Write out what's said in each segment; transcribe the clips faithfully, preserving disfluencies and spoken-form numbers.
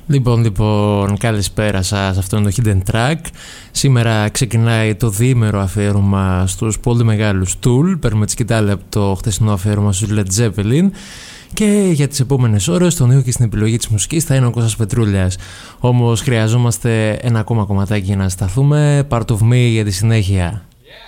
Λοιπόν, λοιπόν, καλησπέρα σας, αυτό είναι το Hidden Track. Σήμερα ξεκινάει το διήμερο αφιέρωμα στους πολύ μεγάλους Tool. Παίρνουμε τη σκητάλη από το χθεσινό αφιέρωμα στους Led Zeppelin. Και για τις επόμενες ώρες, στον ήχο και στην επιλογή της μουσικής θα είναι ο Κώστας Πετρούλιας. Όμως χρειαζόμαστε ένα ακόμα κομματάκι για να σταθούμε. Part of Me για τη συνέχεια.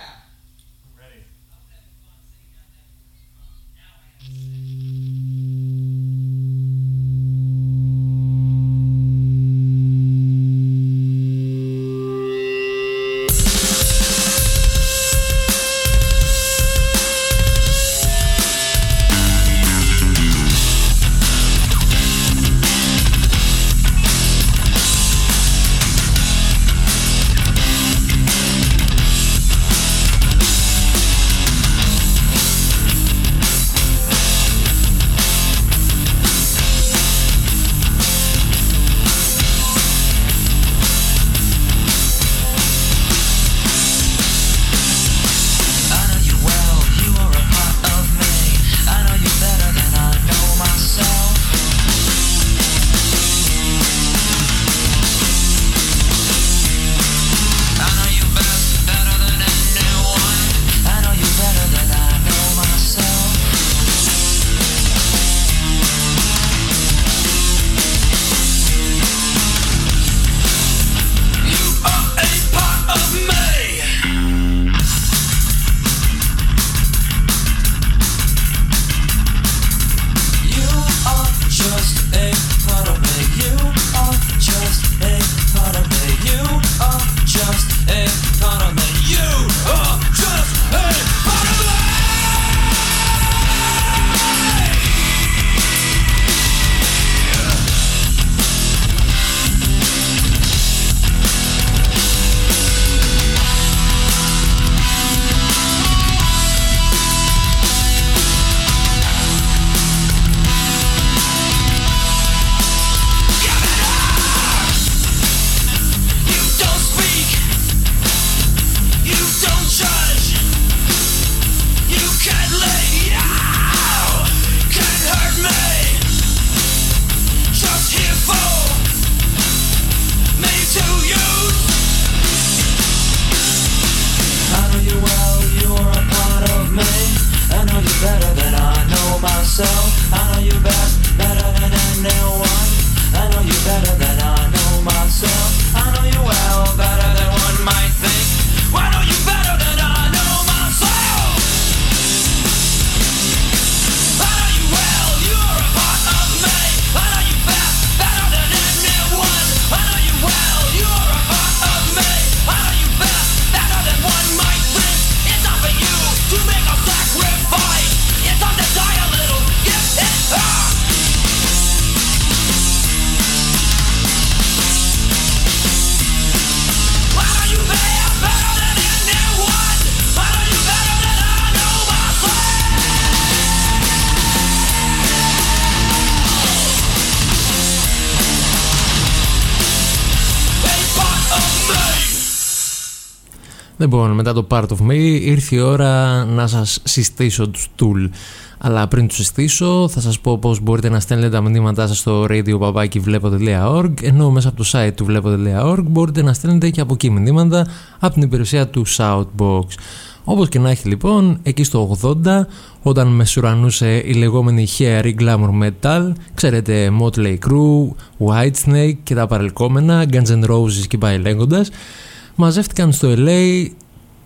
Λοιπόν, μετά το Part of Me ήρθε η ώρα να σας συστήσω τους Tool. Αλλά πριν τους συστήσω θα σας πω πως μπορείτε να στέλνετε τα μηνύματά σας στο radio παπάκι βλέπω τελεία org, ενώ μέσα από το site του βλέπω τελεία org μπορείτε να στέλνετε και από εκεί μηνύματα από την υπηρεσία του Shoutbox. Όπως και να έχει λοιπόν, εκεί στο ογδόντα, όταν μεσουρανούσε η λεγόμενη hairy glamour metal, ξέρετε Motley Crue, Whitesnake και τα παρελκόμενα, Guns N' Roses και πάει λέγοντας, μαζεύτηκαν στο ελ έι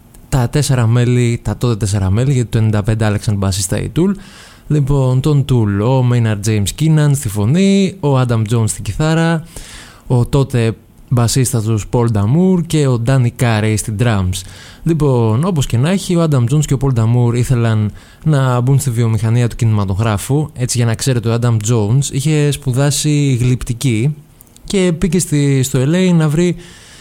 τα τέσσερα μέλη, τα τότε τέσσερα μέλη, γιατί το ενενήντα πέντε άλλαξαν μπασίστα οι Tool. Λοιπόν, τον Tool, ο Maynard James Keenan στη φωνή, ο Adam Jones στη κιθάρα, ο τότε μπασίστας τους Paul Damour και ο Danny Carey στην drums. Λοιπόν, όπως και να έχει, ο Adam Jones και ο Paul Damour ήθελαν να μπουν στη βιομηχανία του κινηματογράφου. Έτσι, για να ξέρετε, ο Adam Jones είχε σπουδάσει γλυπτική και πήγε στη, στο ελ έι να βρει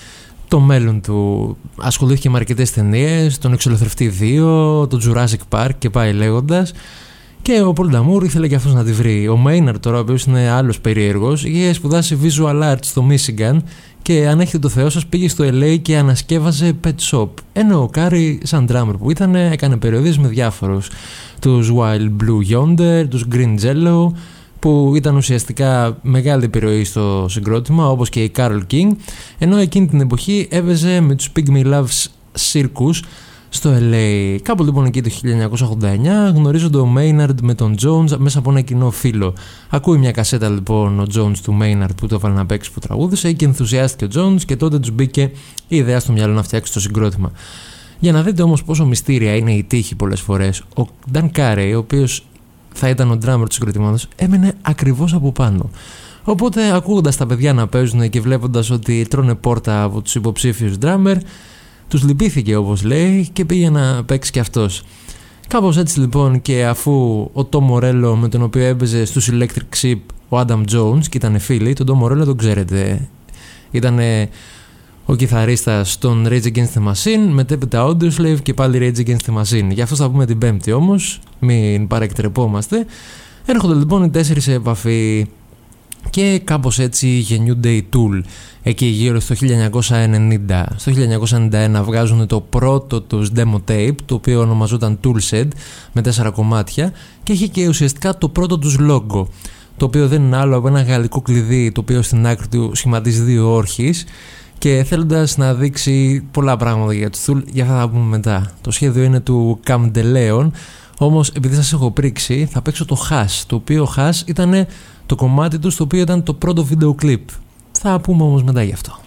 το μέλλον του. Ασχολήθηκε με αρκετές ταινίες, τον Εξολοθρευτή δύο, τον Jurassic Park και πάει λέγοντας. Και ο Paul Damour ήθελε και αυτός να τη βρει. Ο Maynard τώρα, ο οποίος είναι άλλος περίεργος, είχε σπουδάσει visual arts στο Michigan και αν έχετε το Θεό σας πήγε στο ελ έι και ανασκεύασε Pet Shop. Ενώ ο Carey, σαν drummer που ήταν, έκανε περιοδίες με διάφορους. Τους Wild Blue Yonder, τους Green Jello, που ήταν ουσιαστικά μεγάλη επιρροή στο συγκρότημα, όπως και η Carole King, ενώ εκείνη την εποχή έπαιζε με τους Pygmy Loves Circus στο ελ έι. Κάπου λοιπόν εκεί το χίλια εννιακόσια ογδόντα εννιά γνωρίζονται ο Maynard με τον Jones μέσα από ένα κοινό φίλο. Ακούει μια κασέτα λοιπόν ο Jones του Maynard που το έβαλε να παίξει, που τραγούδισε, και ενθουσιάστηκε ο Jones, και τότε τους μπήκε η ιδέα στο μυαλό να φτιάξει το συγκρότημα. Για να δείτε όμως πόσο μυστήρια είναι η τύχη πολλές φορές, ο Dan Carey, ο οποίος θα ήταν ο drummer του συγκροτήματος, έμενε ακριβώς από πάνω. Οπότε ακούγοντας τα παιδιά να παίζουν και βλέποντας ότι τρώνε πόρτα από τους υποψήφιους drummer, τους λυπήθηκε όπως λέει και πήγε να παίξει και αυτός. Κάπως έτσι λοιπόν, και αφού ο Tom Morello με τον οποίο έπαιζε στους Electric Sheep ο Adam Jones και ήταν φίλοι, τον Tom Morello τον ξέρετε, ήταν ο κιθαρίστας των Rage Against the Machine, μετέπειτα Audioslave και πάλι Rage Against the Machine. Γι' αυτό θα πούμε την Πέμπτη όμως, μην παρεκτρεπόμαστε. Έρχονται λοιπόν οι τέσσερις σε επαφή και κάπως έτσι γεννιούνται οι Tool. Εκεί γύρω στο χίλια εννιακόσια ενενήντα. Στο χίλια εννιακόσια ενενήντα ένα βγάζουν το πρώτο τους demo tape, το οποίο ονομαζόταν Toolshed, με τέσσερα κομμάτια, και έχει και ουσιαστικά το πρώτο τους logo, το οποίο δεν είναι άλλο από ένα γαλλικό κλειδί, το οποίο στην άκρη του σχηματίζει δύο όρχες, και θέλοντας να δείξει πολλά πράγματα για τους Tool, για αυτά θα πούμε μετά. Το σχέδιο είναι του Cam De Leon, όμως επειδή σας έχω πρίξει θα παίξω το Hash, το οποίο Hash ήταν το κομμάτι του, το οποίο ήταν το πρώτο βίντεο κλιπ. Θα πούμε όμως μετά γι' αυτό.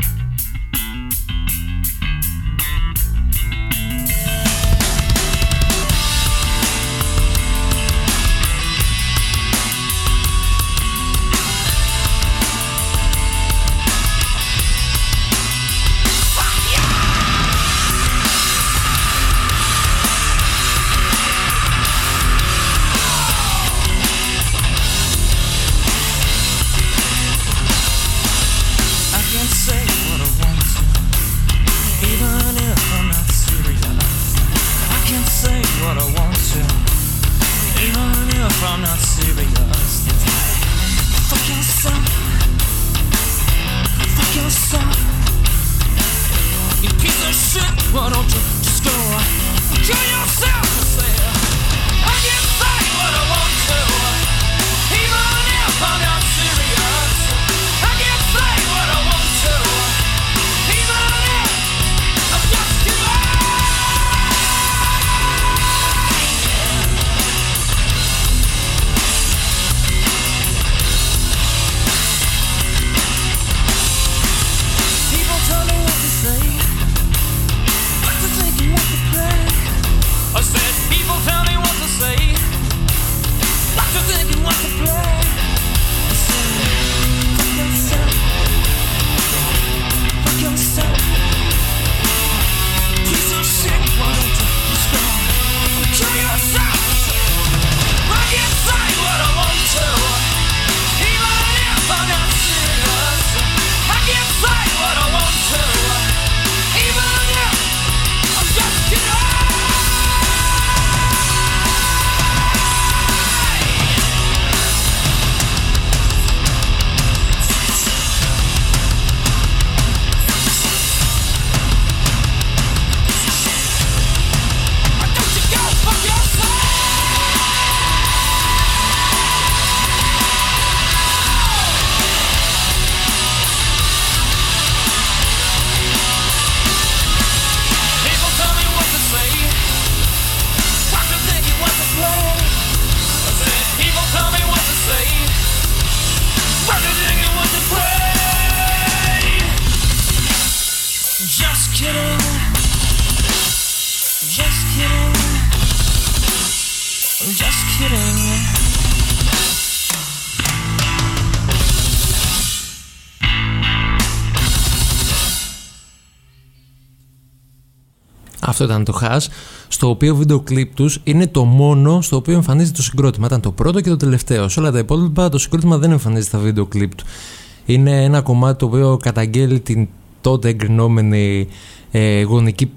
Αυτό ήταν το Hash, στο οποίο βίντεο κλιπ τους είναι το μόνο στο οποίο εμφανίζεται το συγκρότημα. Ήταν το πρώτο και το τελευταίο. Σε όλα τα υπόλοιπα το συγκρότημα δεν εμφανίζεται στα βίντεο κλιπ του. Είναι ένα κομμάτι το οποίο καταγγέλει την τότε εγκρινόμενη ε, γονική,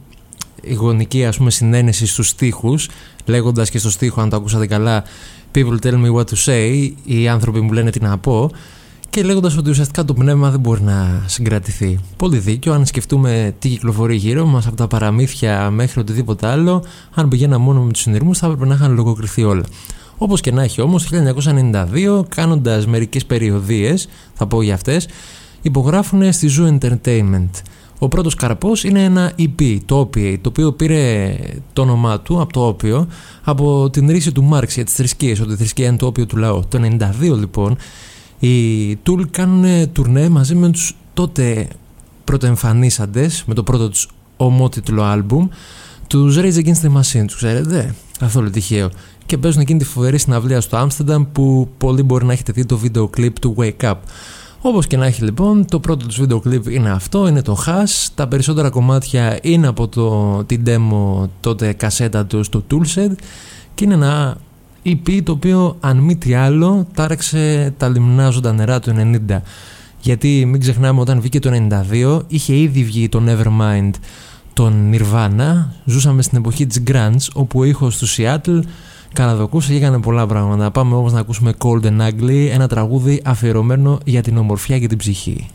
γονική ας πούμε, συνένεση στους στίχους, λέγοντας και στο στίχο, αν το ακούσατε καλά, people tell me what to say, οι άνθρωποι μου λένε τι να πω, και λέγοντας ότι ουσιαστικά το πνεύμα δεν μπορεί να συγκρατηθεί. Πολύ δίκιο, αν σκεφτούμε τι κυκλοφορεί γύρω μας, από τα παραμύθια μέχρι οτιδήποτε άλλο, αν πηγαίνα μόνο με τους συνειρμούς θα έπρεπε να είχαν λογοκριθεί όλα. Όπως και να έχει όμως, το χίλια εννιακόσια ενενήντα δύο, κάνοντας μερικές περιοδίες, θα πω για αυτές, υπογράφουν στη Zoo Entertainment. Ο πρώτος καρπός είναι ένα ι πι, το Opiate, το οποίο πήρε το όνομά του από το όπιο, από την ρίση του Μάρξ για τις θρησκείες, ότι η θρησκεία είναι το όπιο του λαού. Το ενενήντα δύο λοιπόν, οι Tool κάνουν τουρνέ μαζί με τους τότε πρωτοεμφανίσαντες, με το πρώτο τους ομότιτλο άλμπουμ, τους Rage Against the Machine, τους ξέρετε, καθόλου τυχαίο. Και παίζουν εκείνη τη φοβερή συναυλία στο Άμστερνταμ που πολλοί μπορεί να έχετε δει το βίντεο κλιπ του Wake Up. Όπως και να έχει λοιπόν, το πρώτο τους βίντεο κλιπ είναι αυτό, είναι το Hash. Τα περισσότερα κομμάτια είναι από το, την demo τότε κασέτα του στο Toolshed και είναι ένα ι πι το οποίο αν μη τι άλλο τάραξε τα λιμνάζοντα νερά του ενενήντα. Γιατί μην ξεχνάμε, όταν βγήκε το ενενήντα δύο είχε ήδη βγει το Nevermind των Nirvana. Ζούσαμε στην εποχή της Grunge, όπου ο ήχος του Seattle καναδοκούσε και έκανε πολλά πράγματα. Πάμε όμως να ακούσουμε Cold and Ugly, ένα τραγούδι αφιερωμένο για την ομορφιά και την ψυχή.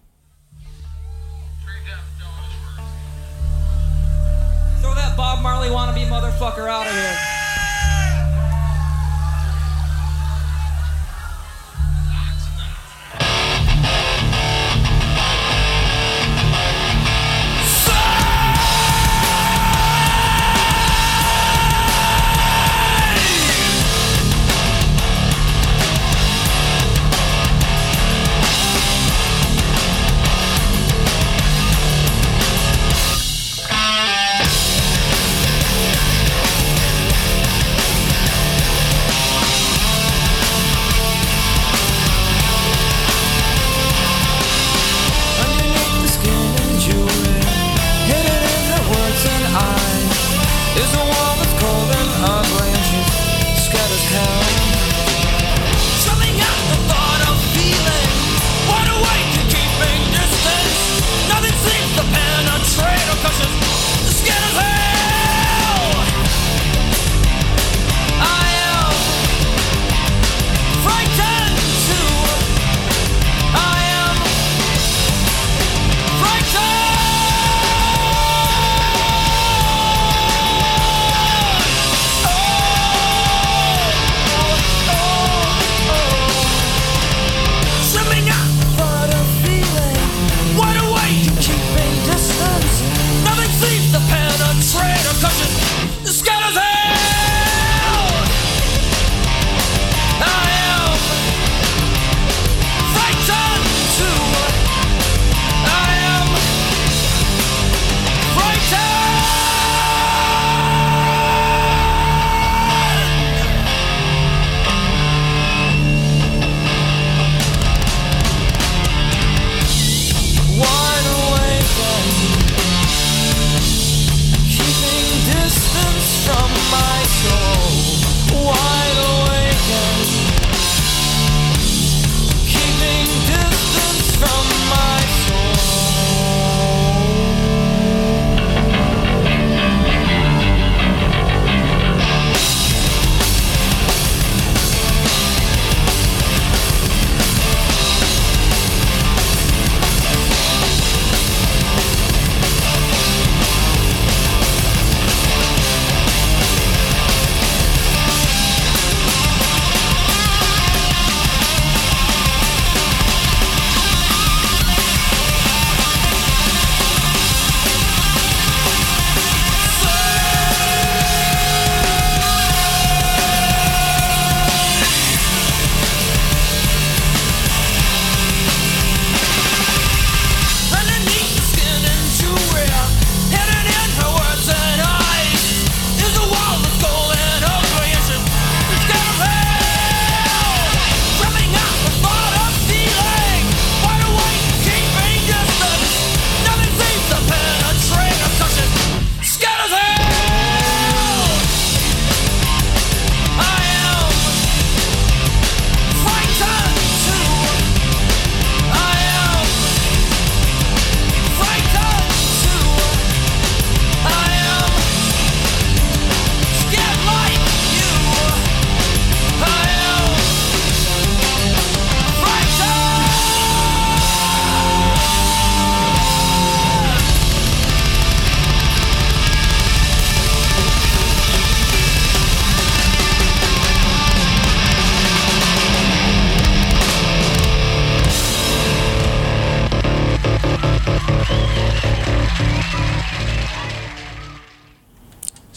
Throw that Bob Marley wannabe motherfucker out of here. We'll be right back.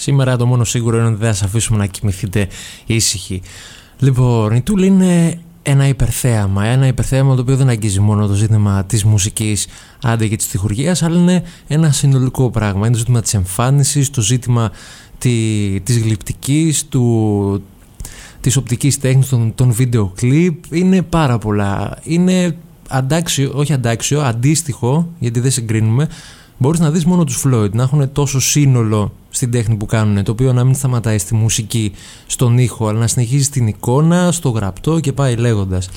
Σήμερα το μόνο σίγουρο είναι ότι δεν θα σας αφήσουμε να κοιμηθείτε ήσυχοι. Λοιπόν, η Tool είναι ένα υπερθέαμα, ένα υπερθέαμα το οποίο δεν αγγίζει μόνο το ζήτημα της μουσικής, άντε και της στιχουργίας, αλλά είναι ένα συνολικό πράγμα. Είναι το ζήτημα της εμφάνισης, το ζήτημα τη, της γλυπτικής, του, της οπτικής τέχνης, των, των βίντεο κλιπ. Είναι πάρα πολλά. Είναι αντάξιο, όχι αντάξιο, αντίστοιχο, γιατί δεν συγκρίνουμε. Μπορείς να δεις μόνο τους Floyd να έχουν τόσο σύνολο στην τέχνη που κάνουν, το οποίο να μην σταματάει στη μουσική, στον ήχο, αλλά να συνεχίζει στην εικόνα, στο γραπτό και πάει λέγοντας.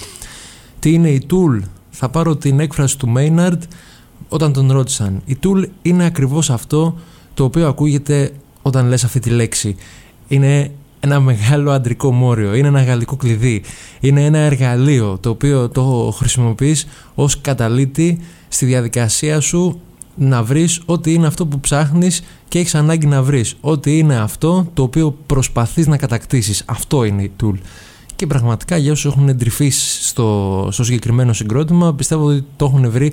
Τι είναι η Tool? Θα πάρω την έκφραση του Maynard όταν τον ρώτησαν. Η Tool είναι ακριβώς αυτό το οποίο ακούγεται όταν λες αυτή τη λέξη. Είναι ένα μεγάλο αντρικό μόριο, είναι ένα γαλλικό κλειδί, είναι ένα εργαλείο το οποίο το χρησιμοποιείς ως καταλήτη στη διαδικασία σου να βρεις ό,τι είναι αυτό που ψάχνεις και έχεις ανάγκη να βρεις. Ό,τι είναι αυτό το οποίο προσπαθείς να κατακτήσεις. Αυτό είναι η Tool. Και πραγματικά για όσους έχουν εντρυφήσει στο, στο συγκεκριμένο συγκρότημα, πιστεύω ότι το έχουν βρει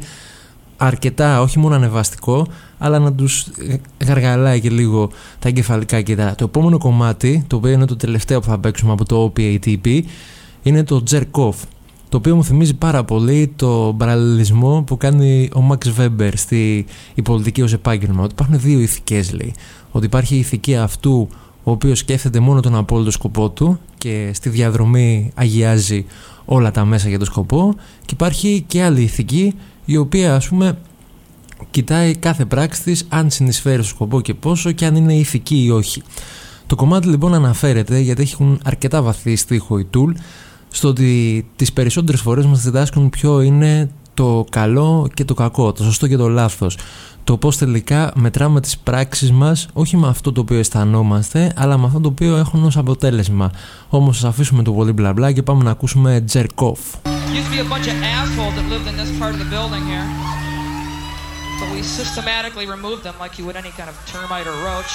αρκετά, όχι μόνο ανεβαστικό, αλλά να τους γαργαλάει και λίγο τα εγκεφαλικά κύτταρα. Το επόμενο κομμάτι, το οποίο είναι το τελευταίο που θα παίξουμε από το ο πι έι τι πι, είναι το Jerk Off, το οποίο μου θυμίζει πάρα πολύ το παραλληλισμό που κάνει ο Max Weber στη η πολιτική ως επάγγελμα. Ότι υπάρχουν δύο ηθικές, λέει. Ότι υπάρχει η ηθική αυτού ο οποίος σκέφτεται μόνο τον απόλυτο σκοπό του και στη διαδρομή αγιάζει όλα τα μέσα για τον σκοπό, και υπάρχει και άλλη ηθική η οποία, ας πούμε, κοιτάει κάθε πράξη της αν συνεισφέρει στο σκοπό και πόσο, και αν είναι ηθική ή όχι. Το κομμάτι λοιπόν αναφέρεται, γιατί έχουν αρκετά βαθύ στίχο η Tool, στο ότι τις περισσότερες φορές μας διδάσκουν ποιο είναι το καλό και το κακό, το σωστό και το λάθος. Το πώς τελικά μετράμε τις πράξεις μας, όχι με αυτό το οποίο αισθανόμαστε, αλλά με αυτό το οποίο έχουν ως αποτέλεσμα. Όμως σας αφήσουμε το πολύ μπλα μπλα και πάμε να ακούσουμε Jerk Off. Used to be a bunch of assholes that lived in this part of the building here. But we systematically removed them like you would any kind of termite or roach.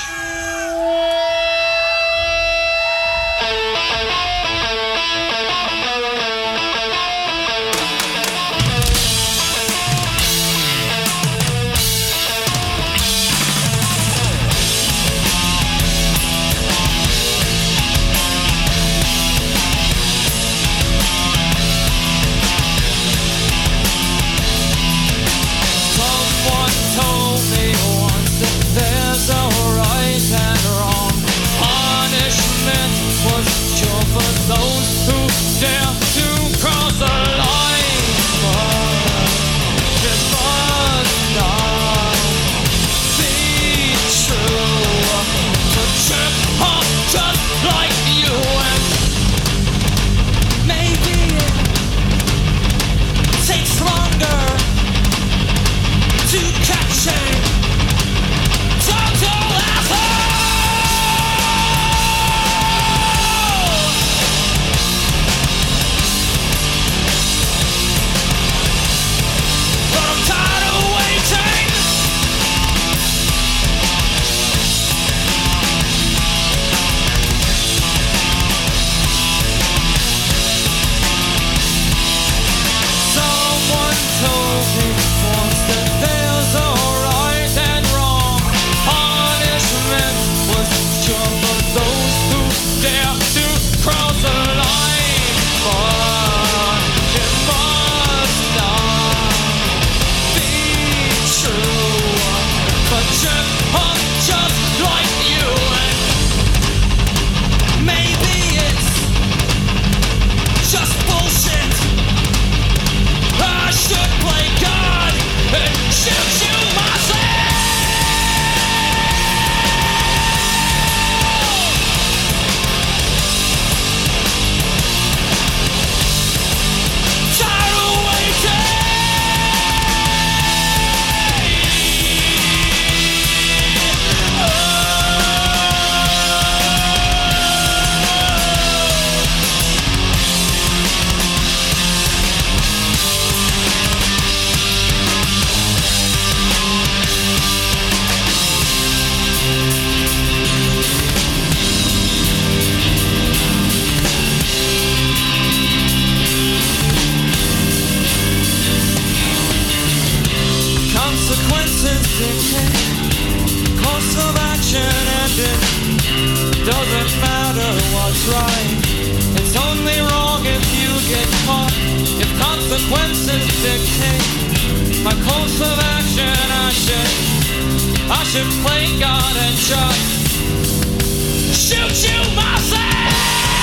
There's a right and wrong. what's right. It's only wrong if you get caught. If consequences dictate my course of action, I should, I should play God and just shoot you myself.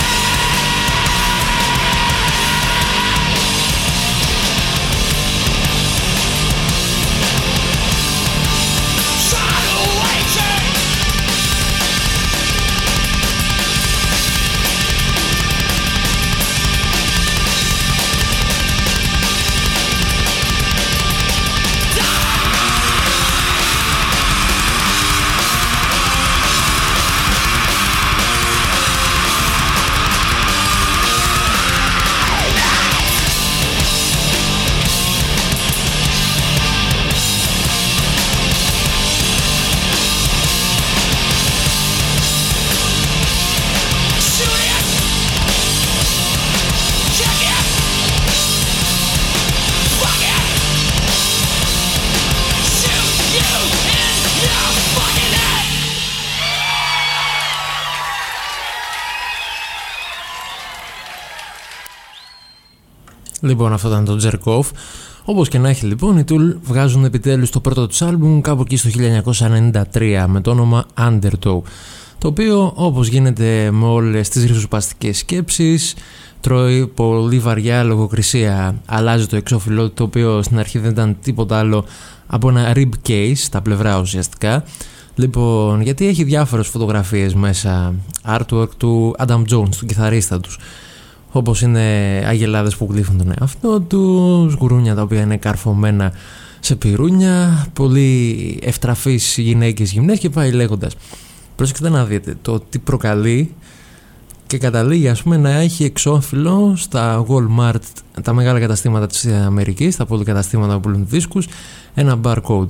Λοιπόν, αυτό ήταν το Jerk Off. Όπως και να έχει, λοιπόν, οι Tool βγάζουν επιτέλους το πρώτο τους άλμπουμ κάπου εκεί στο χίλια εννιακόσια ενενήντα τρία με το όνομα Undertow, το οποίο, όπως γίνεται με όλες τις ριζοσπαστικές σκέψεις, τρώει πολύ βαριά λογοκρισία. Αλλάζει το εξώφυλλο, το οποίο στην αρχή δεν ήταν τίποτα άλλο από ένα rib case στα πλευρά ουσιαστικά. Λοιπόν, γιατί έχει διάφορες φωτογραφίες μέσα, artwork του Adam Jones, του κιθαρίστα τους, όπως είναι αγελάδες που γλύφουν τον εαυτό τους, γουρούνια τα οποία είναι καρφωμένα σε πυρούνια, πολύ ευτραφείς γυναίκες γυμνές και πάει λέγοντας. Πρόσεξτε να δείτε το τι προκαλεί και καταλήγει, ας πούμε, να έχει εξώφυλλο στα Walmart, τα μεγάλα καταστήματα της Αμερικής, τα πολυκαταστήματα που πουλούν δίσκους, ένα barcode.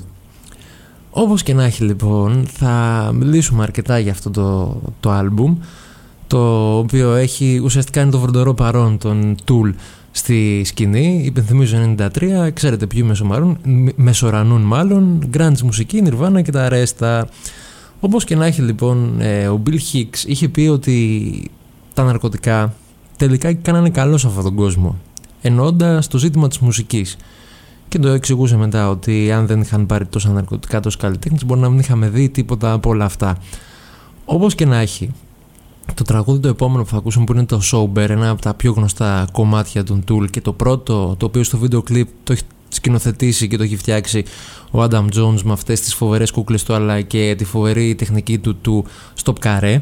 Όπως και να έχει, λοιπόν, θα μιλήσουμε αρκετά για αυτό το, το άλμπουμ, το οποίο έχει ουσιαστικά είναι το βροντορό παρόν των Tool στη σκηνή. Υπενθυμίζω ενενήντα τρία, ξέρετε ποιοι μεσορανούν μάλλον, grunge μουσική, Nirvana και τα ρέστα. Όπως και να έχει, λοιπόν, ο Bill Hicks είχε πει ότι τα ναρκωτικά τελικά κάνανε καλό σε αυτόν τον κόσμο, εννοώντας το ζήτημα της μουσικής, και το εξηγούσε μετά ότι αν δεν είχαν πάρει τόσα ναρκωτικά, τόσοι καλλιτέχνες, μπορεί να μην είχαμε δει τίποτα από όλα αυτά. Όπως και να έχει, το τραγούδι το επόμενο που θα ακούσουμε, που είναι το Sober, ένα από τα πιο γνωστά κομμάτια των Tool και το πρώτο, το οποίο στο βίντεο κλιπ το έχει σκηνοθετήσει και το έχει φτιάξει ο Adam Jones με αυτές τις φοβερές κούκλες του, αλλά και τη φοβερή τεχνική του του stop carré.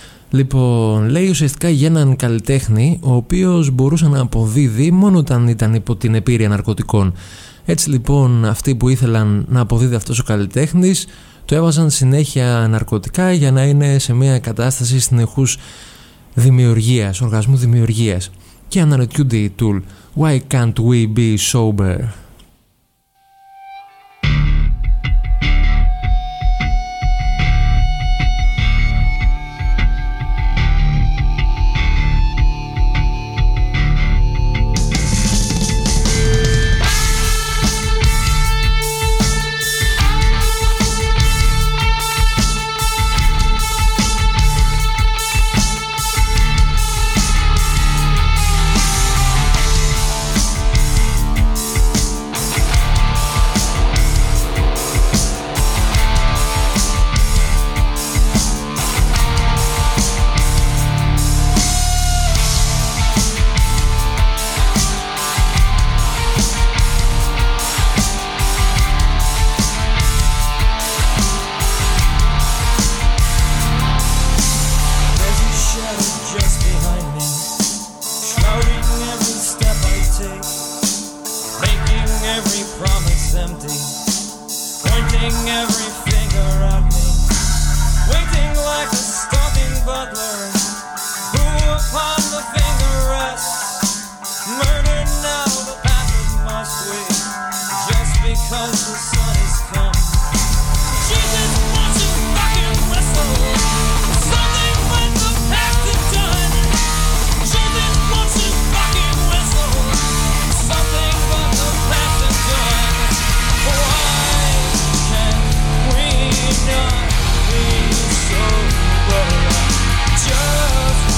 Λοιπόν, λέει ουσιαστικά για έναν καλλιτέχνη ο οποίος μπορούσε να αποδίδει μόνο όταν ήταν υπό την επίρρεια ναρκωτικών. Έτσι, λοιπόν, αυτοί που ήθελαν να αποδίδει αυτός ο καλλιτέχνης το έβαζαν συνέχεια ναρκωτικά για να είναι σε μια κατάσταση συνεχούς δημιουργίας, οργασμού δημιουργίας. Και αναρωτιούνται οι Tool, why can't we be sober? Just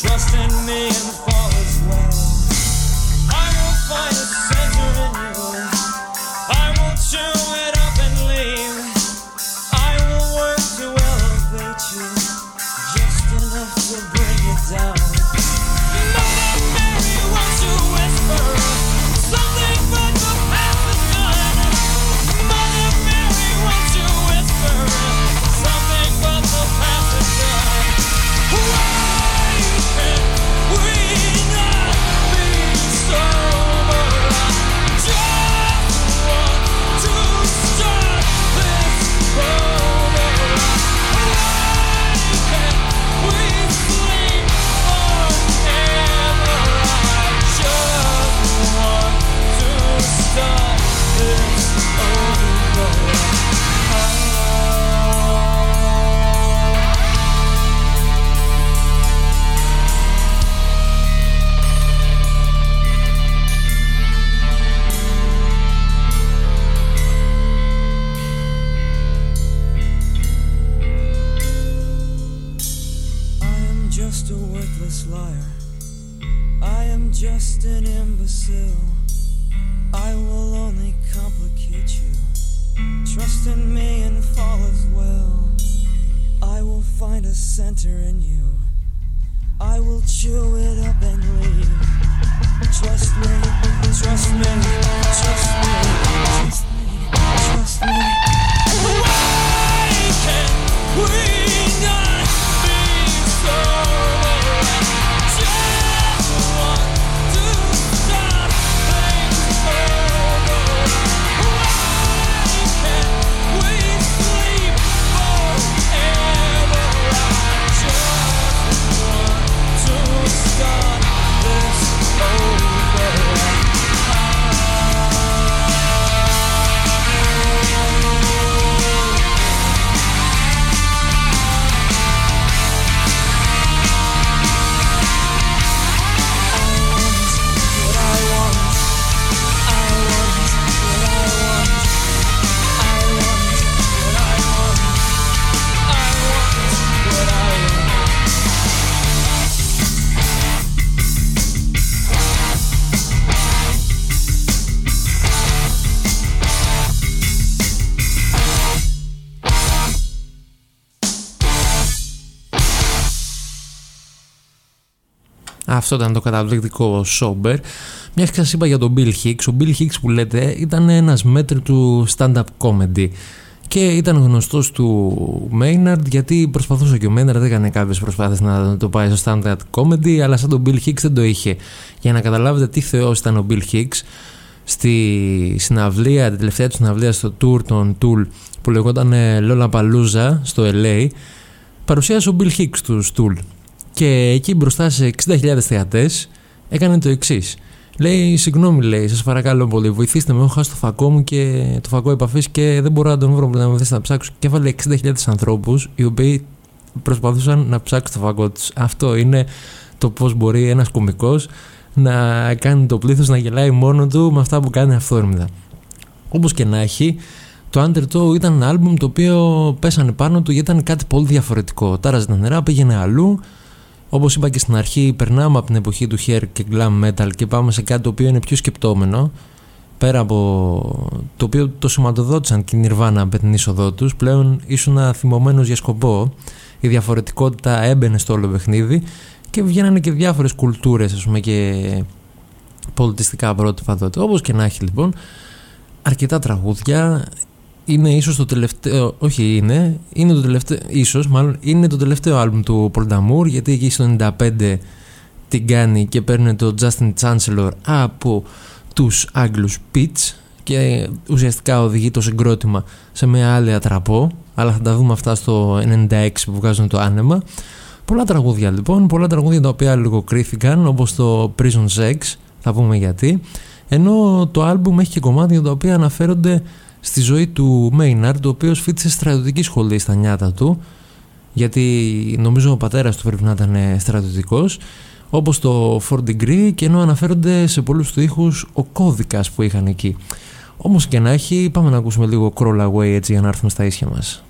Trust in me and fall as well. I will find a center in you. I will chew it up and leave. I will work to elevate you, just enough to bring you down. Mother Mary, won't you whisper something but the past is done? Mother Mary, won't you whisper something but the past is done? Why can't we not be sober? I just want to start this over. Why can't we sleep forever? I just want to start this over. I am just a worthless liar. I am just an imbecile. I will only complicate you. Trust in me and fall as well. I will find a center in you. I will chew it up and leave. Trust me, trust me, trust me, trust me, trust me. Why can't we not be sober? Just want to start things over. Why can't we sleep forever? I just want to start this over. Αυτό ήταν το καταπληκτικό Sober. Μια και σας είπα για τον Bill Hicks. Ο Bill Hicks που λέτε ήταν ένας μέτρη του stand-up comedy και ήταν γνωστός του Maynard, γιατί προσπαθούσε και ο Maynard, έκανε κάποιες προσπάθειες να το πάει στο stand-up comedy, αλλά σαν τον Bill Hicks δεν το είχε. Για να καταλάβετε τι θεός ήταν ο Bill Hicks, στη συναυλία, την τελευταία του συναυλία στο tour των Tool που λεγόταν Lollapalooza στο ελ έι, παρουσίασε ο Bill Hicks του Tool. Και εκεί μπροστά σε εξήντα χιλιάδες θεατές έκανε το εξής. Λέει, συγγνώμη, λέει, σας παρακαλώ πολύ, βοηθήστε με, έχω χάσει το φακό μου και το φακό επαφής και δεν μπορώ να τον βρω, να με βοηθήσετε να ψάξω. Και έβαλε εξήντα χιλιάδες ανθρώπους οι οποίοι προσπαθούσαν να ψάξουν το φακό τους. Αυτό είναι το πώς μπορεί ένας κωμικός να κάνει το πλήθος να γελάει μόνο του με αυτά που κάνει αυθόρμητα. Όπως και να έχει, το Undertow ήταν ένα άλμπουμ το οποίο πέσανε πάνω του γιατί ήταν κάτι πολύ διαφορετικό. Τάραζε τα νερά, πήγαινε αλλού. Όπως είπα και στην αρχή, περνάμε από την εποχή του hair και glam metal και πάμε σε κάτι το οποίο είναι πιο σκεπτόμενο. Πέρα από το οποίο το σηματοδότησαν και η Nirvana με την είσοδό τους, πλέον ήσουν θυμωμένος για σκοπό. Η διαφορετικότητα έμπαινε στο όλο παιχνίδι και βγαίνανε και διάφορες κουλτούρες, ας πούμε, και πολιτιστικά πρότυπα τότε. Όπως και να έχει, λοιπόν, αρκετά τραγούδια. Είναι ίσως το τελευταίο, όχι είναι, είναι το τελευταίο, ίσως μάλλον είναι το τελευταίο άλμπουμ του Paul D'Amour, γιατί εκεί στο ενενήντα πέντε την κάνει και παίρνει το Justin Chancellor από τους Άγγλους Pits και ουσιαστικά οδηγεί το συγκρότημα σε μια άλλη ατραπό, αλλά θα τα δούμε αυτά στο ενενήντα έξι που βγάζουν το άνεμα. Πολλά τραγούδια, λοιπόν, πολλά τραγούδια τα οποία λιγοκρίθηκαν, όπως το Prison Sex, θα πούμε γιατί, ενώ το άλμπουμ έχει και κομμάτια τα οποία αναφέρονται στη ζωή του Maynard, ο οποίος φοιτησε στρατιωτική σχολή στα νιάτα του, γιατί νομίζω ο πατέρας του πρέπει να ήταν στρατιωτικός, όπως το four degree, και ενώ αναφέρονται σε πολλούς του ήχους ο κώδικας που είχαν εκεί. Όμως και να έχει, πάμε να ακούσουμε λίγο Crawl Away, έτσι, για να έρθουμε στα ίσια μας.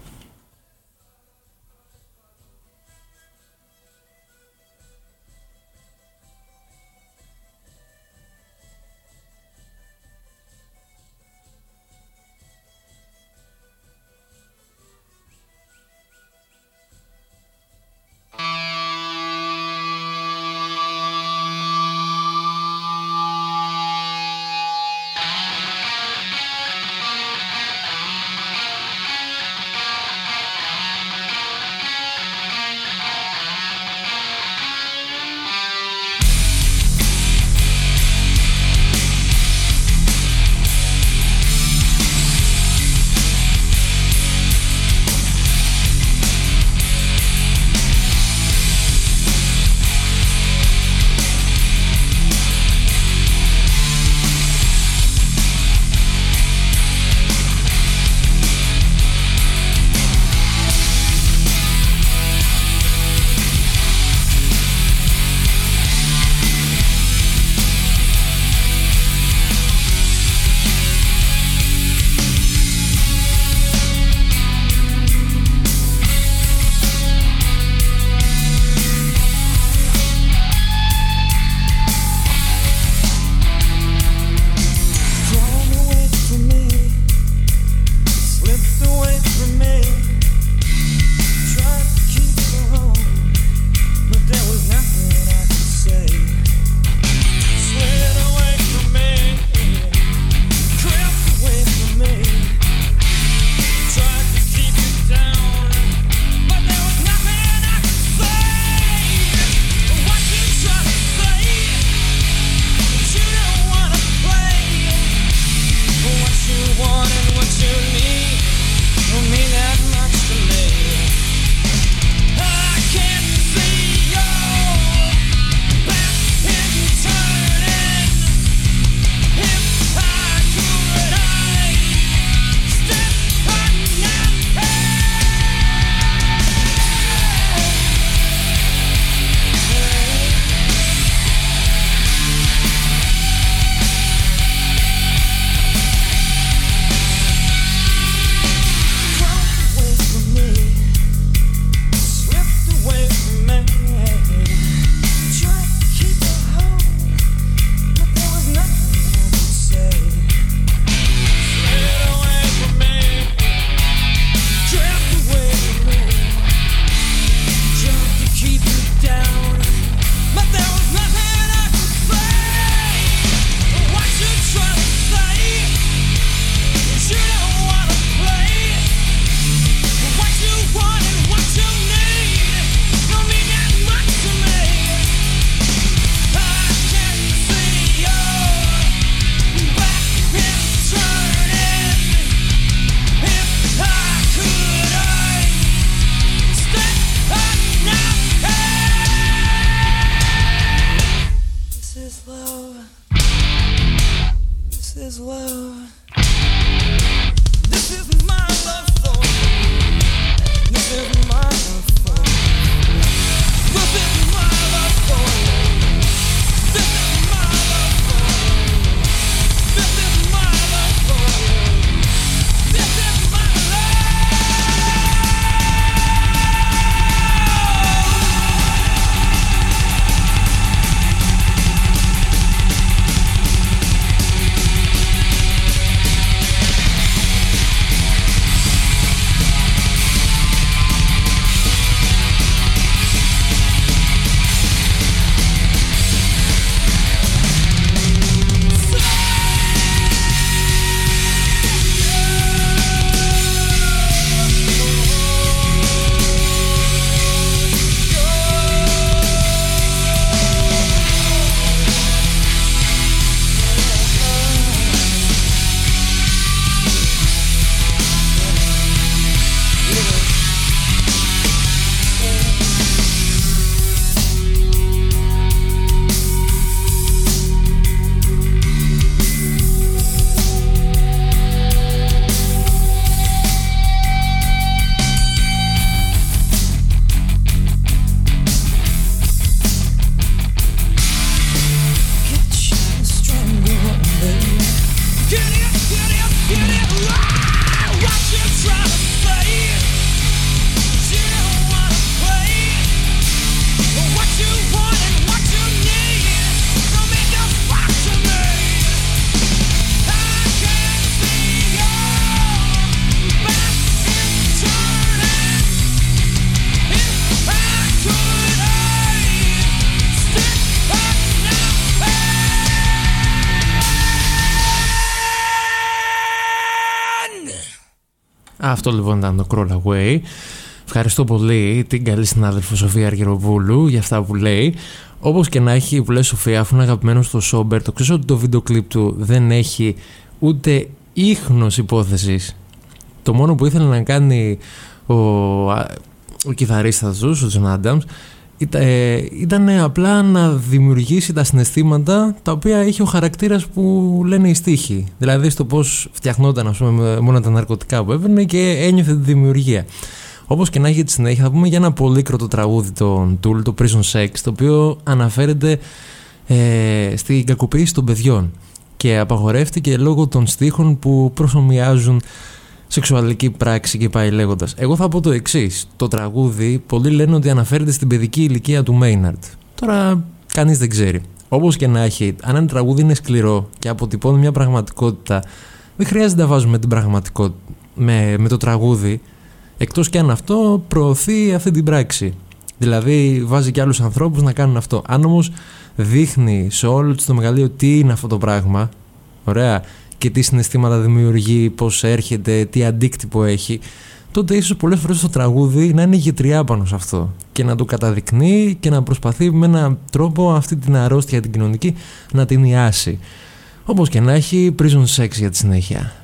Αυτό λοιπόν ήταν το Crawl Away. Ευχαριστώ πολύ την καλή συνάδελφο Σοφία Αργυροβούλου για αυτά που λέει. Όπως και να έχει, που λέει Σοφία, αφού είναι αγαπημένο στο Sober, το ξέρω ότι το βίντεο κλιπ του δεν έχει ούτε ίχνος υπόθεσης. Το μόνο που ήθελε να κάνει ο, ο κιθαρίστας τους, ο Τζον Άνταμς, ήταν, ήταν απλά να δημιουργήσει τα συναισθήματα τα οποία είχε ο χαρακτήρας που λένε οι στίχοι. Δηλαδή στο πώς φτιαχνόταν, ας πούμε, μόνο τα ναρκωτικά που έπαιρνε και ένιωθε τη δημιουργία. Όπως και να έχει τη συνέχεια, θα πούμε για ένα πολύκροτο τραγούδι των Tool, το Prison Sex, το οποίο αναφέρεται ε, στην κακοποίηση των παιδιών και απαγορεύτηκε λόγω των στίχων που προσομοιάζουν σεξουαλική πράξη και πάει λέγοντας. Εγώ θα πω το εξής. Το τραγούδι, πολλοί λένε ότι αναφέρεται στην παιδική ηλικία του Μέιναρτ. Τώρα κανείς δεν ξέρει. Όπως και να έχει, αν ένα τραγούδι είναι σκληρό και αποτυπώνει μια πραγματικότητα, δεν χρειάζεται να βάζουμε την πραγματικότητα με, με το τραγούδι, εκτός και αν αυτό προωθεί αυτή την πράξη. Δηλαδή βάζει και άλλους ανθρώπους να κάνουν αυτό. Αν όμως δείχνει σε όλο το μεγαλείο τι είναι αυτό το πράγμα, ωραία, και τι συναισθήματα δημιουργεί, πώς έρχεται, τι αντίκτυπο έχει, τότε ίσως πολλές φορές το τραγούδι να είναι γετριά πάνω σε αυτό και να το καταδεικνύει και να προσπαθεί με έναν τρόπο αυτή την αρρώστια την κοινωνική να την ιάσει. Όπως και να έχει, Prison Sex για τη συνέχεια.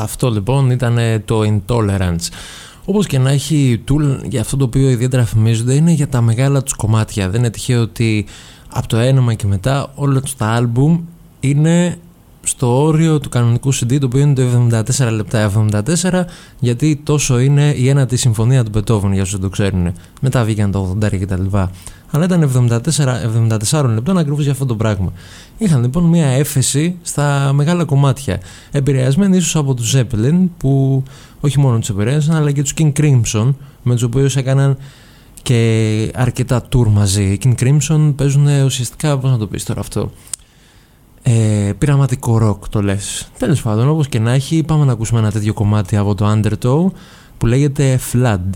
Αυτό λοιπόν ήταν το Intolerance. Όπως και να έχει, Tool για αυτό το οποίο ιδιαίτερα φημίζονται είναι για τα μεγάλα τους κομμάτια. Δεν είναι τυχαίο ότι από το έναμα και μετά όλα τους τα άλμπουμ είναι στο όριο του κανονικού σι ντι, το οποίο είναι το εβδομήντα τέσσερα λεπτά. εβδομήντα τέσσερα γιατί τόσο είναι η ένατη συμφωνία του Μπετόβεν, για όσους δεν το ξέρουν. Μετά βγήκαν το ογδόντα κτλ. Αλλά ήταν εβδομήντα τέσσερα, εβδομήντα τέσσερα λεπτών ακριβώς για αυτό το πράγμα. Είχαν λοιπόν μια έφεση στα μεγάλα κομμάτια. Επηρεασμένοι ίσως από τους Zeppelin, που όχι μόνο τους επηρέασαν, αλλά και τους King Crimson, με τους οποίους έκαναν και αρκετά tour μαζί. Οι King Crimson παίζουν ουσιαστικά, πώς να το πεις τώρα αυτό, ε, πειραματικό ροκ το λες. Τέλος πάντων, όπως και να έχει, πάμε να ακούσουμε ένα τέτοιο κομμάτι από το Undertow που λέγεται Flood.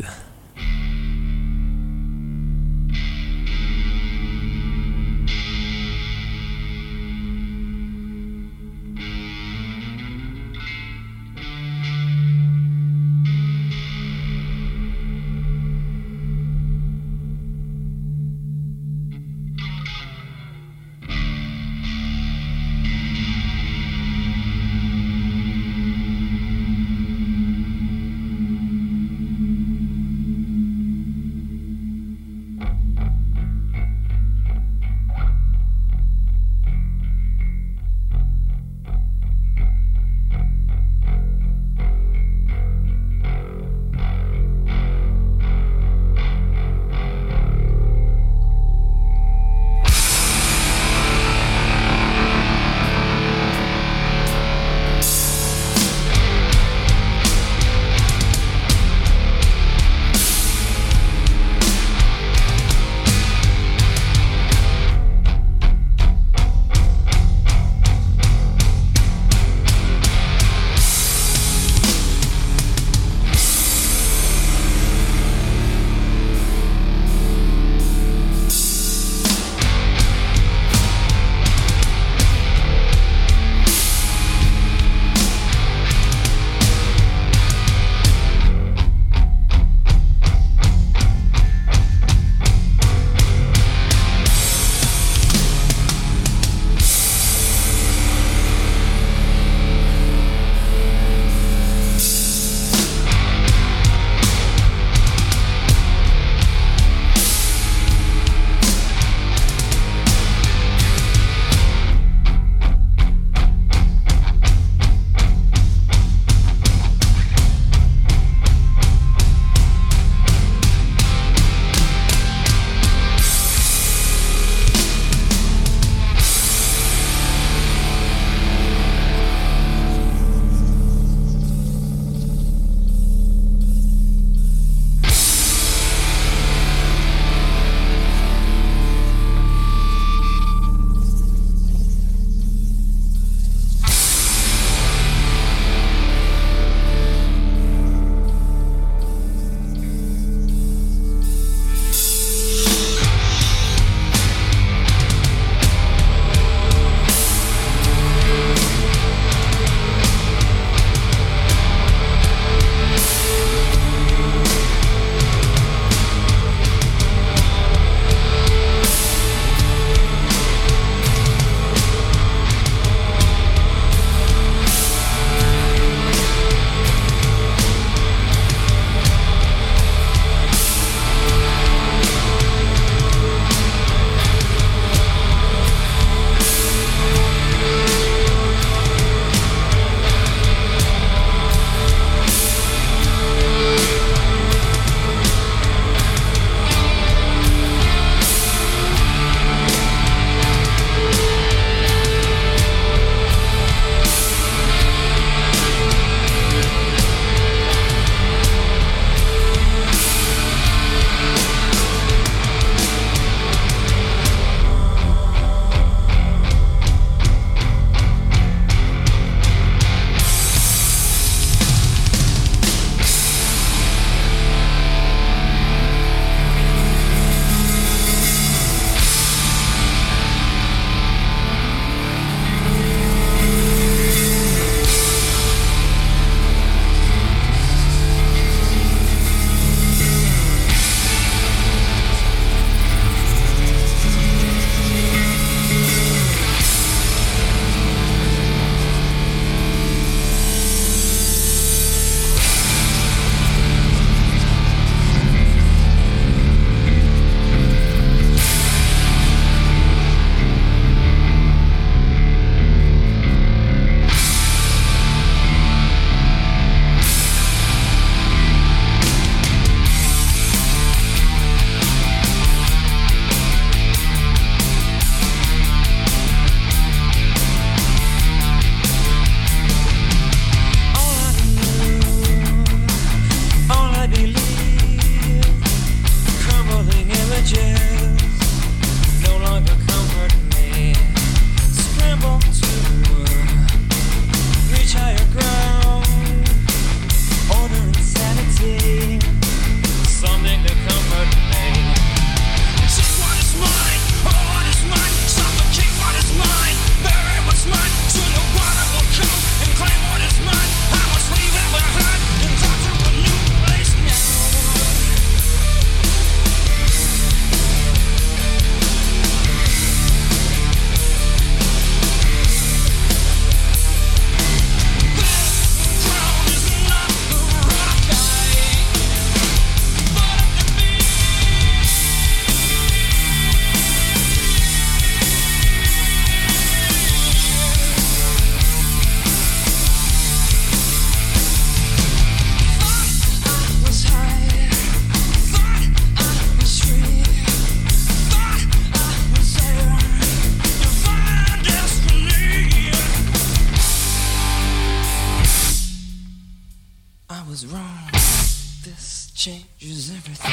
changes everything.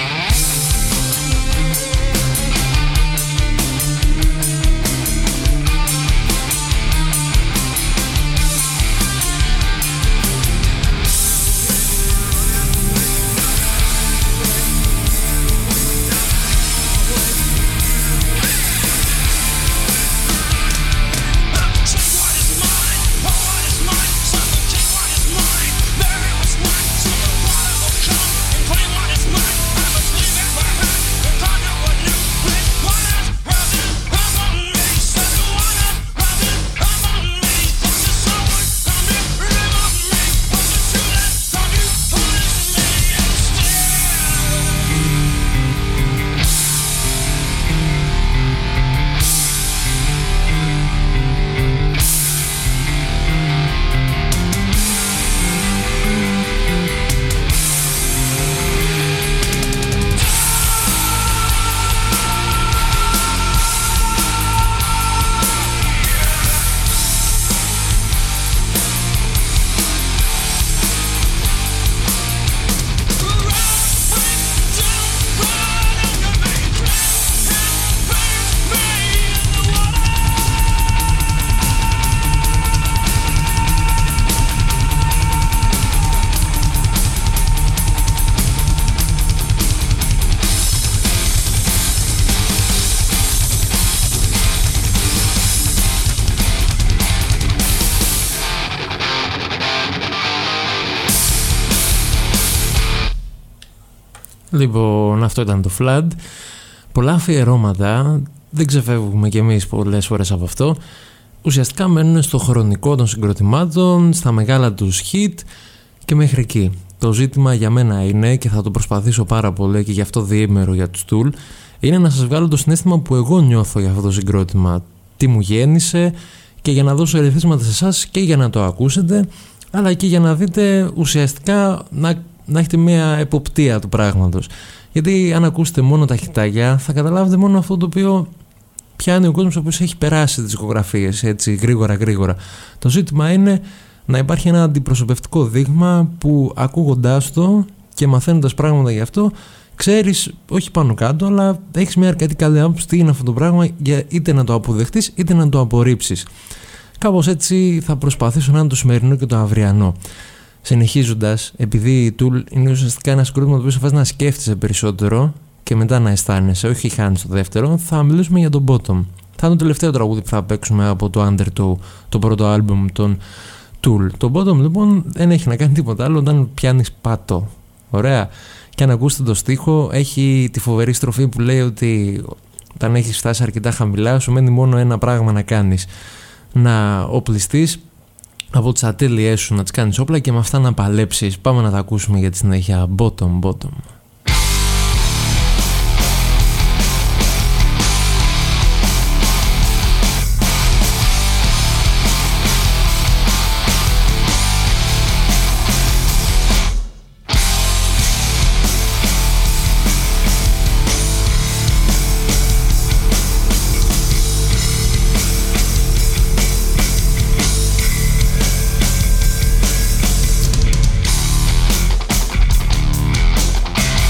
Λοιπόν, αυτό ήταν το Flood. Πολλά αφιερώματα, δεν ξεφεύγουμε κι εμείς πολλές φορές από αυτό. Ουσιαστικά μένουν στο χρονικό των συγκροτημάτων, στα μεγάλα τους hit και μέχρι εκεί. Το ζήτημα για μένα είναι, και θα το προσπαθήσω πάρα πολύ και γι' αυτό διήμερο για τους Tool, είναι να σας βγάλω το συναίσθημα που εγώ νιώθω για αυτό το συγκρότημα. Τι μου γέννησε, και για να δώσω ερεθίσματα σε εσάς και για να το ακούσετε, αλλά και για να δείτε ουσιαστικά να, να έχετε μια εποπτεία του πράγματος. Γιατί αν ακούσετε μόνο τα χιτάκια θα καταλάβετε μόνο αυτό το οποίο πιάνει ο κόσμος ο οποίος έχει περάσει τις δισκογραφίες έτσι γρήγορα γρήγορα. Το ζήτημα είναι να υπάρχει ένα αντιπροσωπευτικό δείγμα που ακούγοντάς το και μαθαίνοντας πράγματα γι' αυτό ξέρεις όχι πάνω κάτω, αλλά έχεις μια αρκετή καλή άποψη τι είναι αυτό το πράγμα, για είτε να το αποδεχτείς είτε να το απορρίψεις. Κάπως έτσι θα προσπαθήσω να είναι το σημερινό και το αυριανό. Συνεχίζοντας, επειδή η Tool είναι ουσιαστικά ένα συγκρότημα το οποίο σε φάση να σκέφτεσαι περισσότερο και μετά να αισθάνεσαι, όχι χάνεις το δεύτερο, θα μιλήσουμε για τον Bottom. Θα είναι το τελευταίο τραγούδι που θα παίξουμε από το Undertow, το πρώτο άλμπουμ των Tool. Το Bottom λοιπόν δεν έχει να κάνει τίποτα άλλο όταν πιάνεις πάτο. Ωραία. Και αν ακούσετε το στίχο, έχει τη φοβερή στροφή που λέει ότι όταν έχεις φτάσει αρκετά χαμηλά, σου μένει μόνο ένα πράγμα να κάνεις. Να οπλιστείς από τις ατέλειές σου, να τις κάνεις όπλα και με αυτά να παλέψεις. Πάμε να τα ακούσουμε για τη συνέχεια. Bottom, Bottom. Bottom,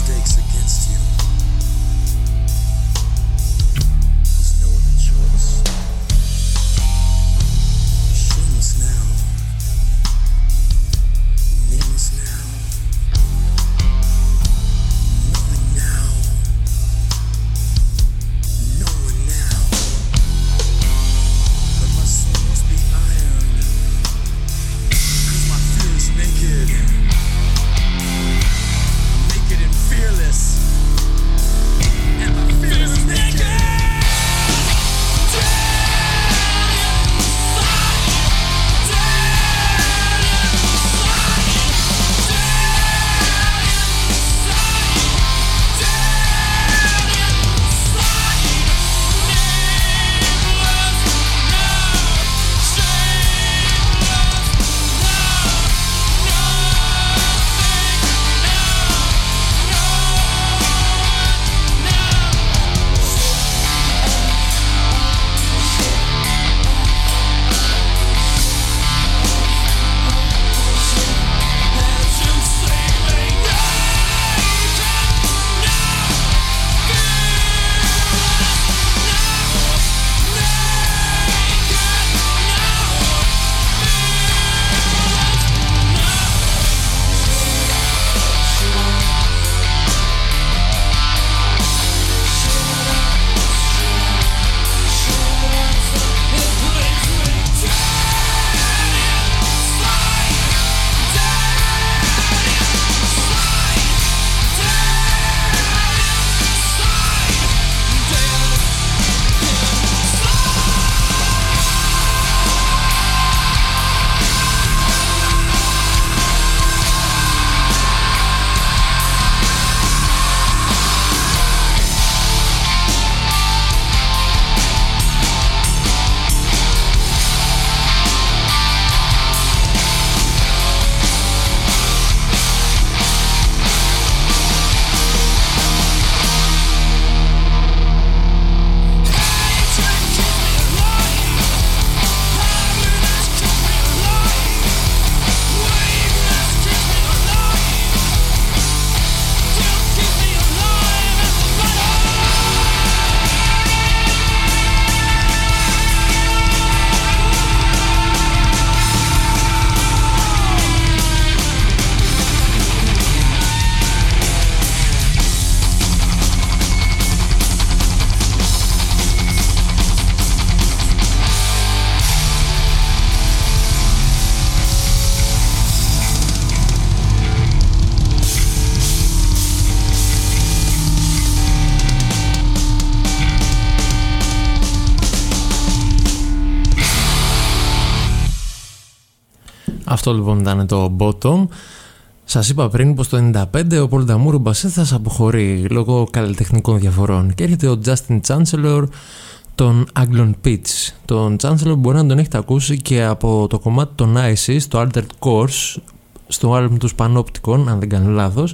Αυτό λοιπόν ήταν το Bottom. Σας είπα πριν πως το ενενήντα πέντε ο Πολ Νταμούρ ο μπασίστας αποχωρεί λόγω καλλιτεχνικών διαφορών και έρχεται ο Justin Chancellor των Anglon Pitch. Τον Chancellor μπορεί να τον έχετε ακούσει και από το κομμάτι των Isis, το Altered Course, στο άλμπουμ του Panopticon, αν δεν κάνω λάθος,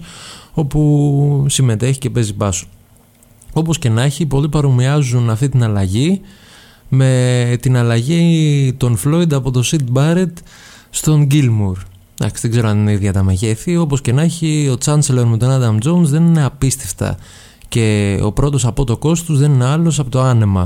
όπου συμμετέχει και παίζει μπάσο. Όπως και να έχει, πολλοί παρομοιάζουν αυτή την αλλαγή με την αλλαγή των Floyd από το Syd Barrett στον Gilmour. Εντάξει, δεν ξέρω αν είναι ίδια τα μεγέθη. Όπως και να έχει, ο Chancellor με τον Adam Jones δεν είναι απίστευτα και ο πρώτος από το κόστος δεν είναι άλλος από το Άνεμα,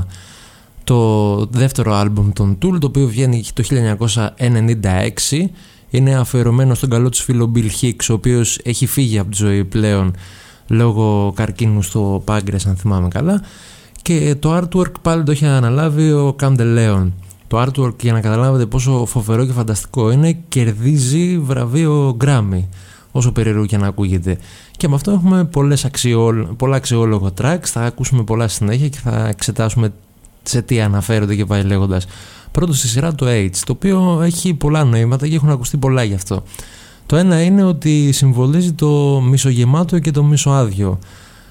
το δεύτερο άλμπουμ των Tool, το οποίο βγαίνει το χίλια εννιακόσια ενενήντα έξι. Είναι αφιερωμένο στον καλό του φίλο Bill Hicks, ο οποίος έχει φύγει από τη ζωή πλέον λόγω καρκίνου στο πάγκρες, αν θυμάμαι καλά, και το artwork πάλι το έχει αναλάβει ο Cam DeLeon. Το artwork, για να καταλάβετε πόσο φοβερό και φανταστικό είναι, κερδίζει βραβείο Grammy, όσο περίεργο και να ακούγεται. Και με αυτό έχουμε πολλές αξιόλ, πολλά αξιόλογο tracks, θα ακούσουμε πολλά συνέχεια και θα εξετάσουμε σε τι αναφέρονται και πάει λέγοντας. Πρώτο στη σειρά το H, το οποίο έχει πολλά νοήματα και έχουν ακουστεί πολλά γι' αυτό. Το ένα είναι ότι συμβολίζει το μισογεμάτο και το μισοάδιο.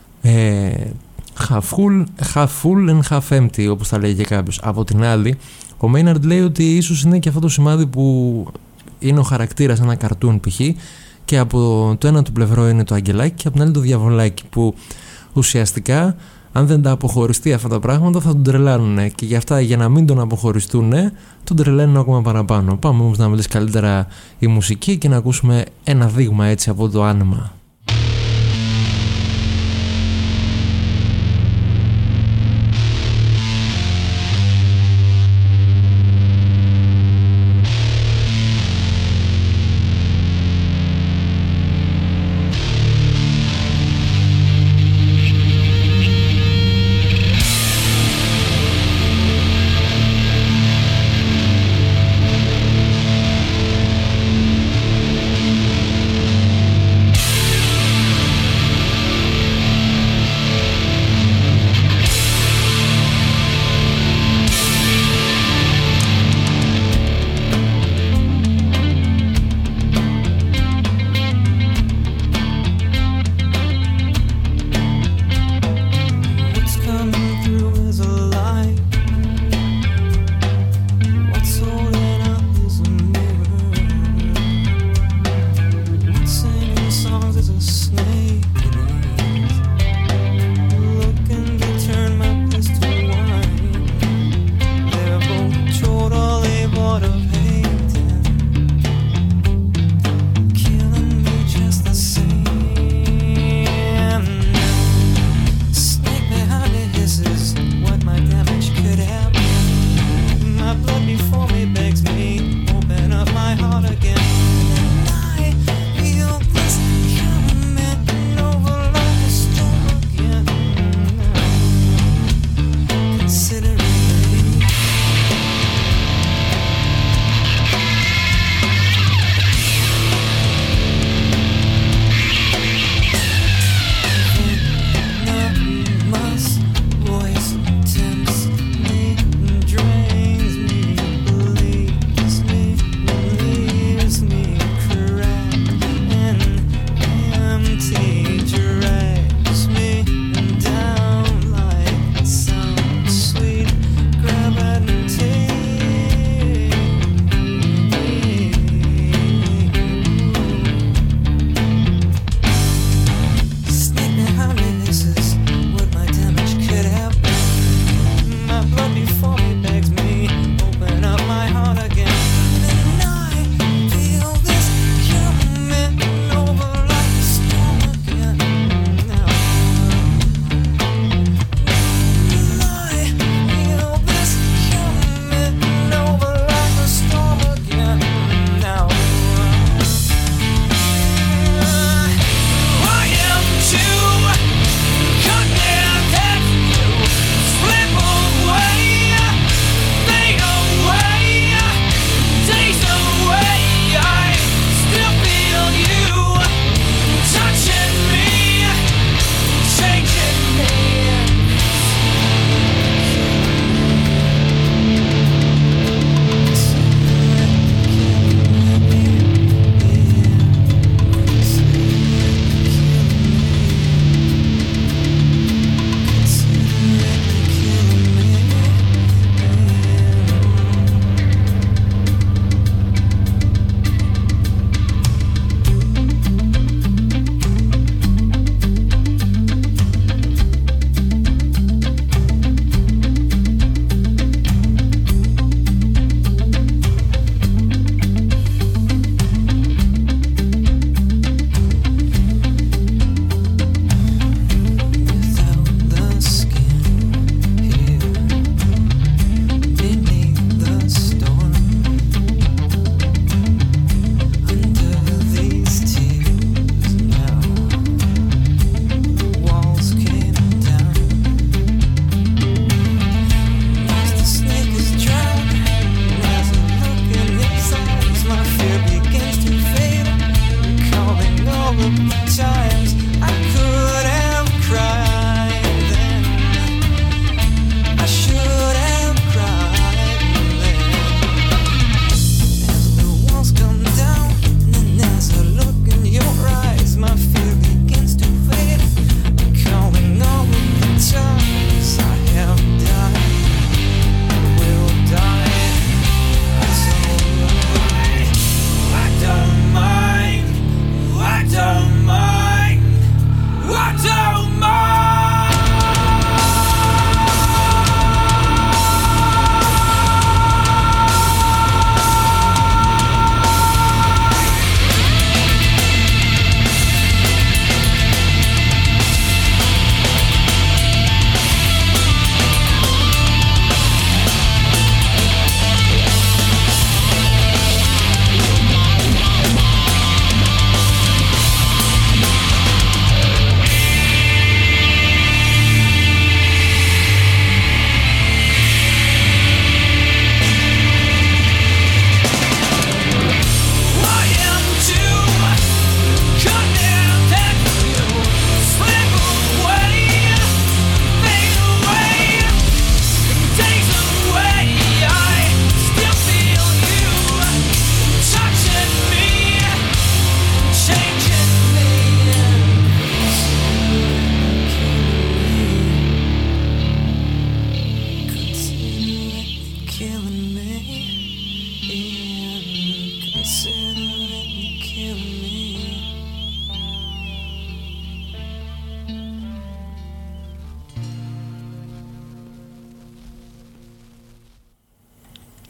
Ε, half full, half full and half empty, όπως θα λέει και κάποιος. Από την άλλη, ο Maynard λέει ότι ίσως είναι και αυτό το σημάδι που είναι ο χαρακτήρας ένα καρτούν π.χ. και από το ένα του πλευρό είναι το αγγελάκι και από την άλλη το διαβολάκι, που ουσιαστικά αν δεν τα αποχωριστεί αυτά τα πράγματα θα τον τρελάνουνε, και γι' αυτά, για να μην τον αποχωριστούνε, τον τρελαίνουν ακόμα παραπάνω. Πάμε όμως να μιλήσει καλύτερα η μουσική και να ακούσουμε ένα δείγμα έτσι από το Άνεμα.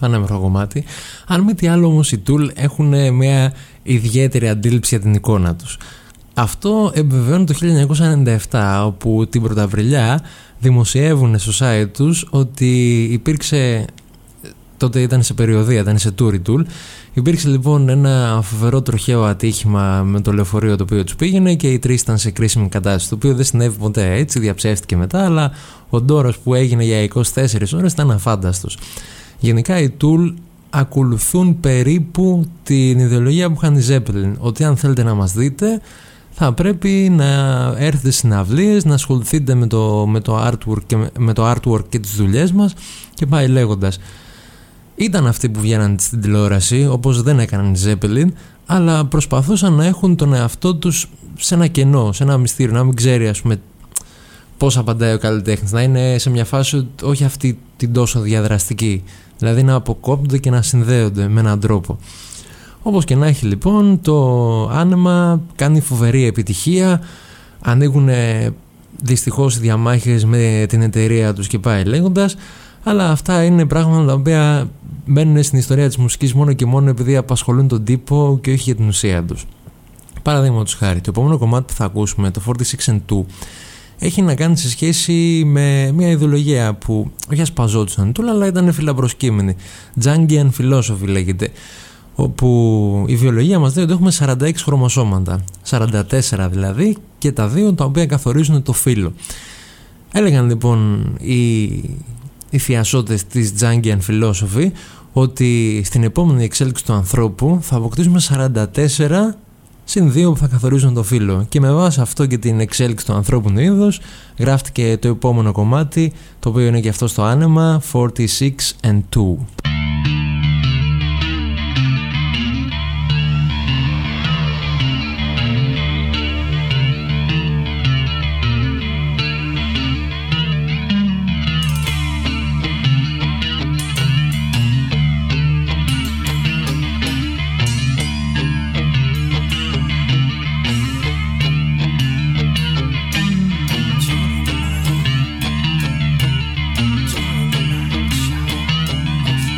πανέμορφο κομμάτι. Αν μη τι άλλο όμως οι Tool έχουν μια ιδιαίτερη αντίληψη για την εικόνα τους. Αυτό επιβεβαιώνει το χίλια εννιακόσια ενενήντα επτά, όπου την Πρωταβριλιά δημοσιεύουν στο site τους ότι υπήρξε, τότε ήταν σε περιοδία, ήταν σε tour η Tool, υπήρξε λοιπόν ένα φοβερό τροχαίο ατύχημα με το λεωφορείο το οποίο τους πήγαινε και οι τρεις ήταν σε κρίσιμη κατάσταση, το οποίο δεν συνέβη ποτέ, έτσι διαψεύστηκε μετά, αλλά ο ντόρος που έγινε για είκοσι τέσσερις ώρες ήταν αφάνταστος. Γενικά οι Tool ακολουθούν περίπου την ιδεολογία που είχαν οι Zeppelin, ότι αν θέλετε να μας δείτε θα πρέπει να έρθετε στις συναυλίες, να ασχοληθείτε με το, με το, artwork, και με το artwork και τις δουλειές μας και πάει λέγοντας. Ήταν αυτοί που βγαίναν στην τηλεόραση, όπως δεν έκαναν οι Zeppelin, αλλά προσπαθούσαν να έχουν τον εαυτό τους σε ένα κενό, σε ένα μυστήριο, να μην ξέρει ας πούμε πώς απαντάει ο καλλιτέχνης, να είναι σε μια φάση όχι αυτή την τόσο διαδραστική, δηλαδή να αποκόπτονται και να συνδέονται με έναν τρόπο. Όπως και να έχει λοιπόν, το άνεμα κάνει φοβερή επιτυχία, ανοίγουν δυστυχώς οι διαμάχες με την εταιρεία τους και πάει λέγοντας, αλλά αυτά είναι πράγματα τα οποία μπαίνουν στην ιστορία της μουσικής μόνο και μόνο επειδή απασχολούν τον τύπο και όχι για την ουσία τους. Παραδείγματος χάρη, το επόμενο κομμάτι που θα ακούσουμε, το φορty six and two, έχει να κάνει σε σχέση με μια ιδεολογία που όχι ασπαζόντουσαν Tool, αλλά ήταν φιλαπροσκύμενη. Jungian philosophy λέγεται, όπου η βιολογία μας λέει ότι έχουμε σαράντα έξι χρωμοσώματα, σαράντα τέσσερα δηλαδή, και τα δύο τα οποία καθορίζουν το φύλο. Έλεγαν λοιπόν οι, οι θειασότες της Jungian philosophy ότι στην επόμενη εξέλιξη του ανθρώπου θα αποκτήσουμε σαράντα τέσσερα συν δύο που θα καθορίζουν το φύλο, και με βάση αυτό και την εξέλιξη του ανθρώπινου είδους γράφτηκε το επόμενο κομμάτι, το οποίο είναι και αυτό στο άνεμα, φορty six and two. Join the night shower of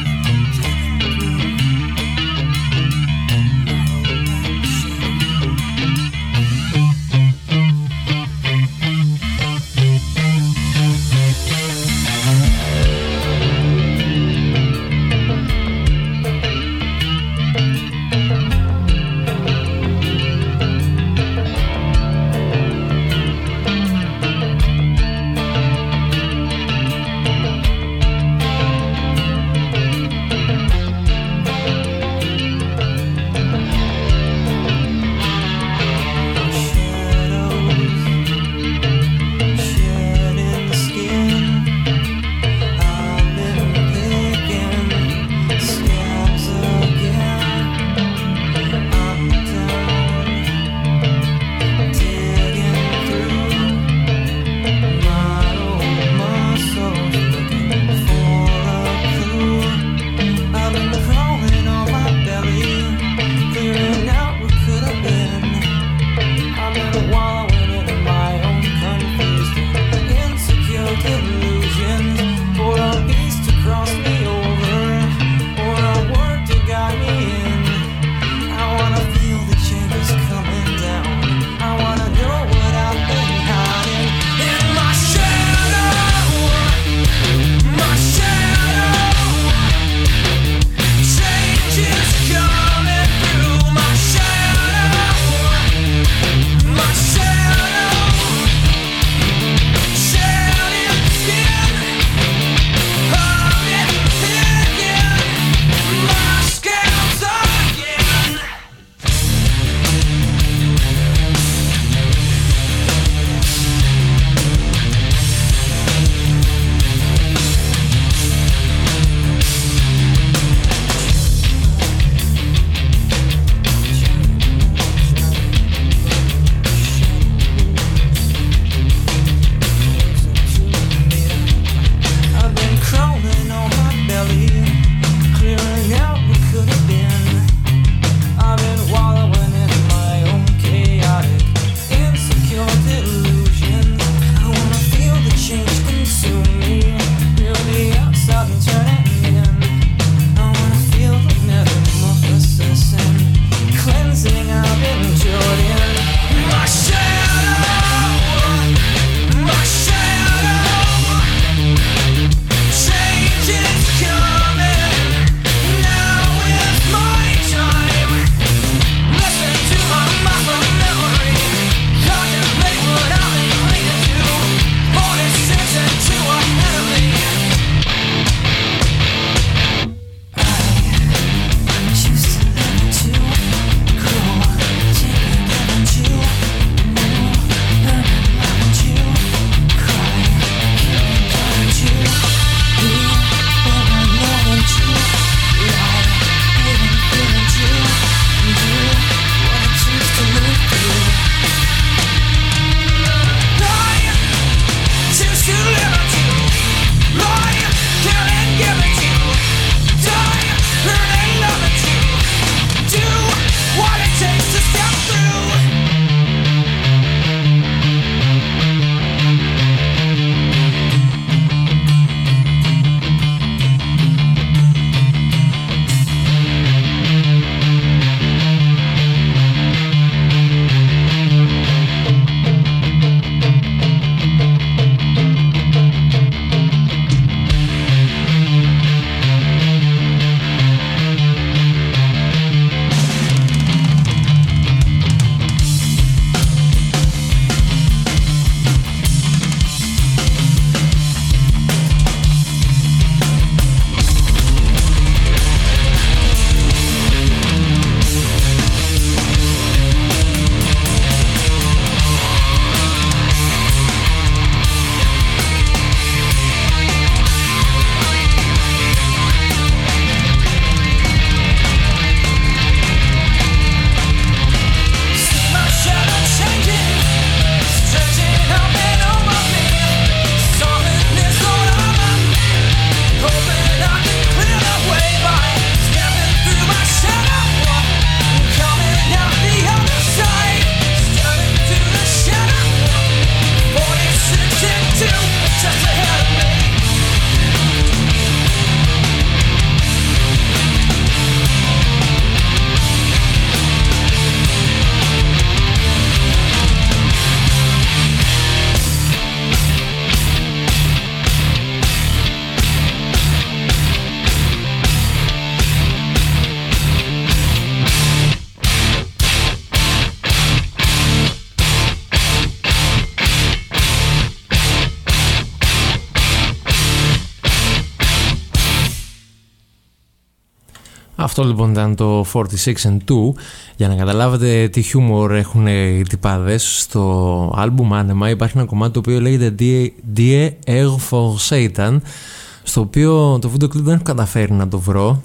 Αυτό λοιπόν ήταν το forty-six and two. Για να καταλάβετε τι χιούμορ έχουν οι τυπάδες, στο άλμπουμ Anima υπάρχει ένα κομμάτι το οποίο λέγεται Die Air for Satan, στο οποίο το βίντεο κλιπ δεν έχω καταφέρει να το βρω.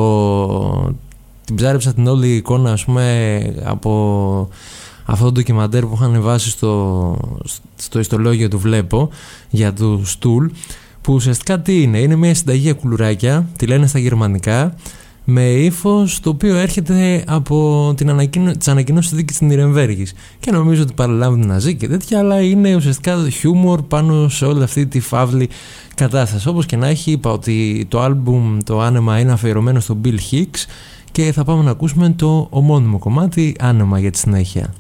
Το... Την ψάρεψα την όλη εικόνα, ας πούμε, από αυτό το ντοκιμαντέρ που είχαν βάσει στο, στο ιστολόγιο του Βλέπω για του Tool, που ουσιαστικά τι είναι, είναι μια συνταγή για κουλουράκια, τη λένε στα γερμανικά, με ύφος το οποίο έρχεται από την ανακοίνω... τις ανακοινώσεις της δίκης της Νιρεμβέργης, και νομίζω ότι παραλάβουν την Ναζί και τέτοια, αλλά είναι ουσιαστικά χιούμορ πάνω σε όλη αυτή τη φαύλη κατάσταση. Όπως και να έχει, είπα ότι το άλμπουμ, το Anima, είναι αφιερωμένο στον Bill Hicks και θα πάμε να ακούσουμε το ομώνυμο κομμάτι Anima για τη συνέχεια.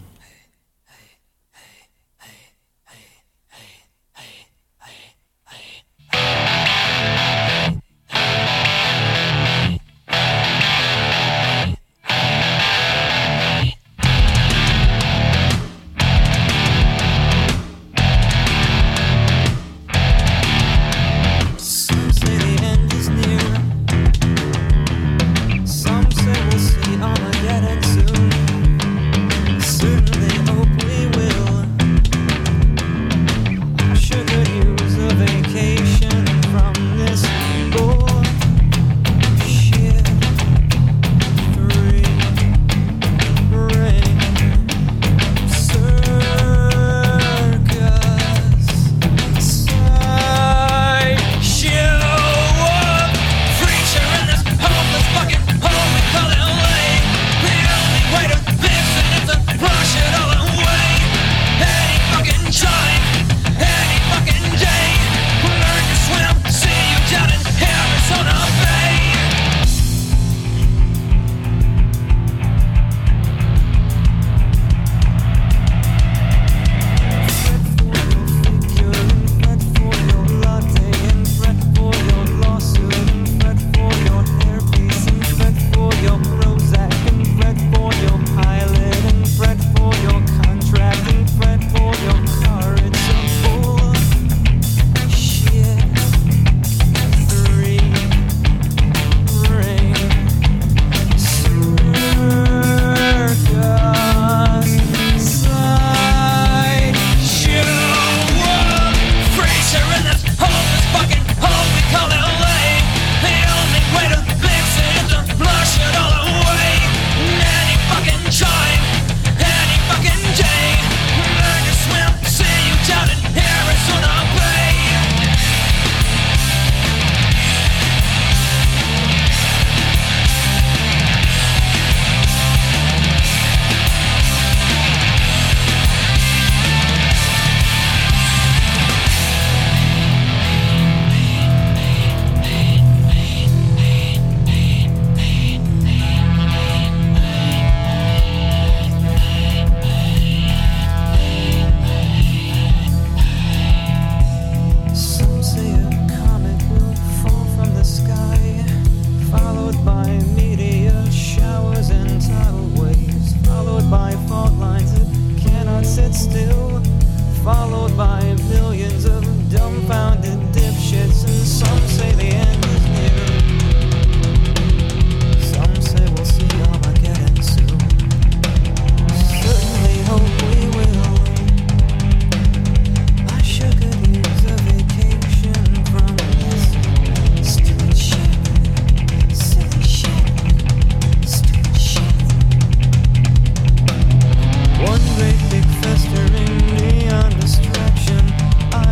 One great big festering neon distraction. I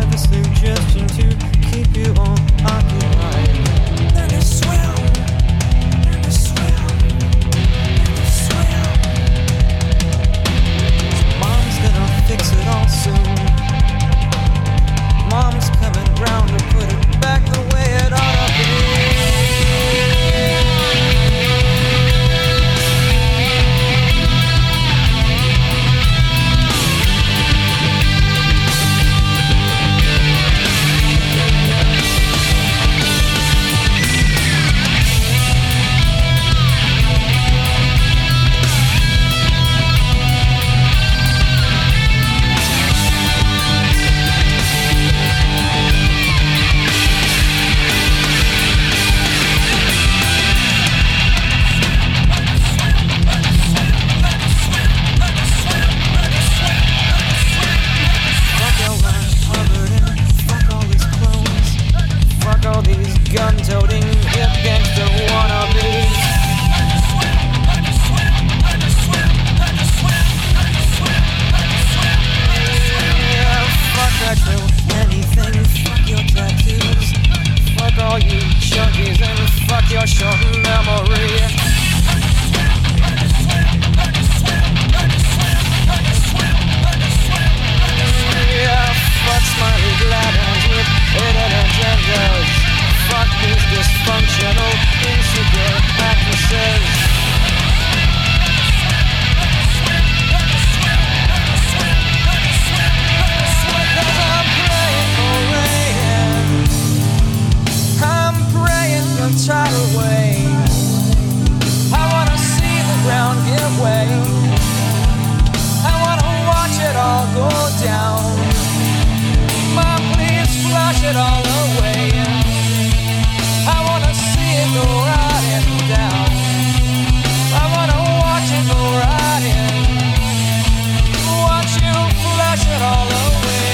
flush it all away. I wanna see it go right in down. I wanna watch it go right in. Watch you flush it all away.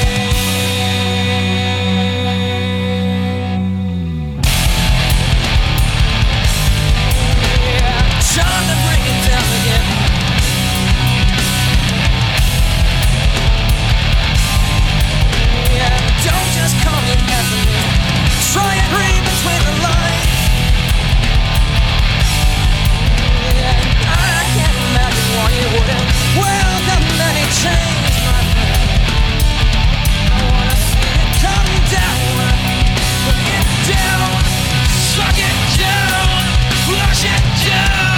Yeah, trying to bring it down again. Yeah, don't just call me pessimist. Try and read between the lines. Yeah, I can't imagine why you wouldn't welcome any change, my friend. I wanna see it come down, bring it down, suck it down, flush it down.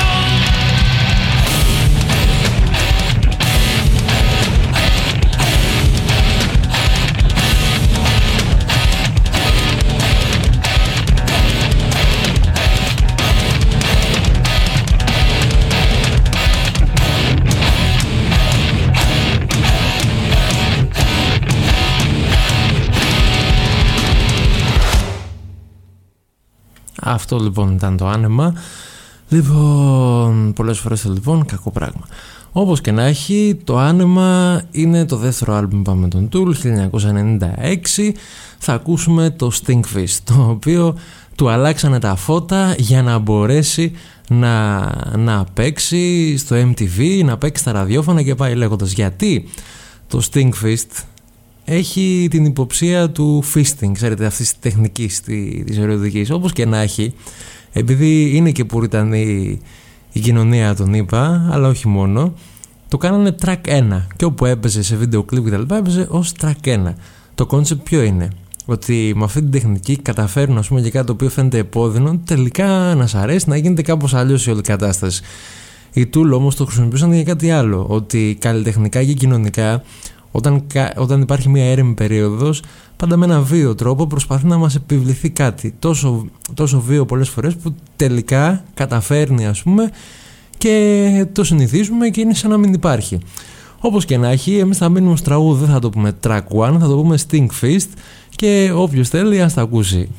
Αυτό λοιπόν ήταν το άνεμα. Λοιπόν, πολλές φορές το λοιπόν, κακό πράγμα. Όπως και να έχει, το άνεμα είναι το δεύτερο άλμπουμ πάμε τον Tool, χίλια εννιακόσια ενενήντα έξι. Θα ακούσουμε το Stinkfist, το οποίο του αλλάξανε τα φώτα για να μπορέσει να, να παίξει στο εμ τι βι, να παίξει στα ραδιόφωνα και πάει λέγοντας. Γιατί το Stinkfist έχει την υποψία του fisting, ξέρετε, αυτής της τεχνικής της ερωτικής. Όπως και να έχει, επειδή είναι και πουριτανή η κοινωνία των ΗΠΑ, αλλά όχι μόνο, το κάνανε track ένα και όπου έπαιζε σε βίντεο κλιπ και τα λοιπά έπαιζε ως track ένα. Το concept ποιο είναι? Ότι με αυτή την τεχνική καταφέρουν, ας πούμε, και κάτι το οποίο φαίνεται επώδυνο τελικά να σ' αρέσει, να γίνεται κάπως αλλιώς η όλη κατάσταση. Οι Tool όμως το χρησιμοποιούσαν για κάτι άλλο, ότι καλλιτεχνικά και κοινωνικά, Όταν, όταν υπάρχει μια έρημη περίοδος, πάντα με ένα βίαιο τρόπο προσπαθεί να μας επιβληθεί κάτι τόσο, τόσο βίαιο πολλές φορές που τελικά καταφέρνει, ας πούμε, και το συνηθίζουμε και είναι σαν να μην υπάρχει. Όπως και να έχει, εμείς θα μείνουμε στο τραγούδι, δεν θα το πούμε track one, θα το πούμε Stinkfist και όποιος θέλει ας τα ακούσει.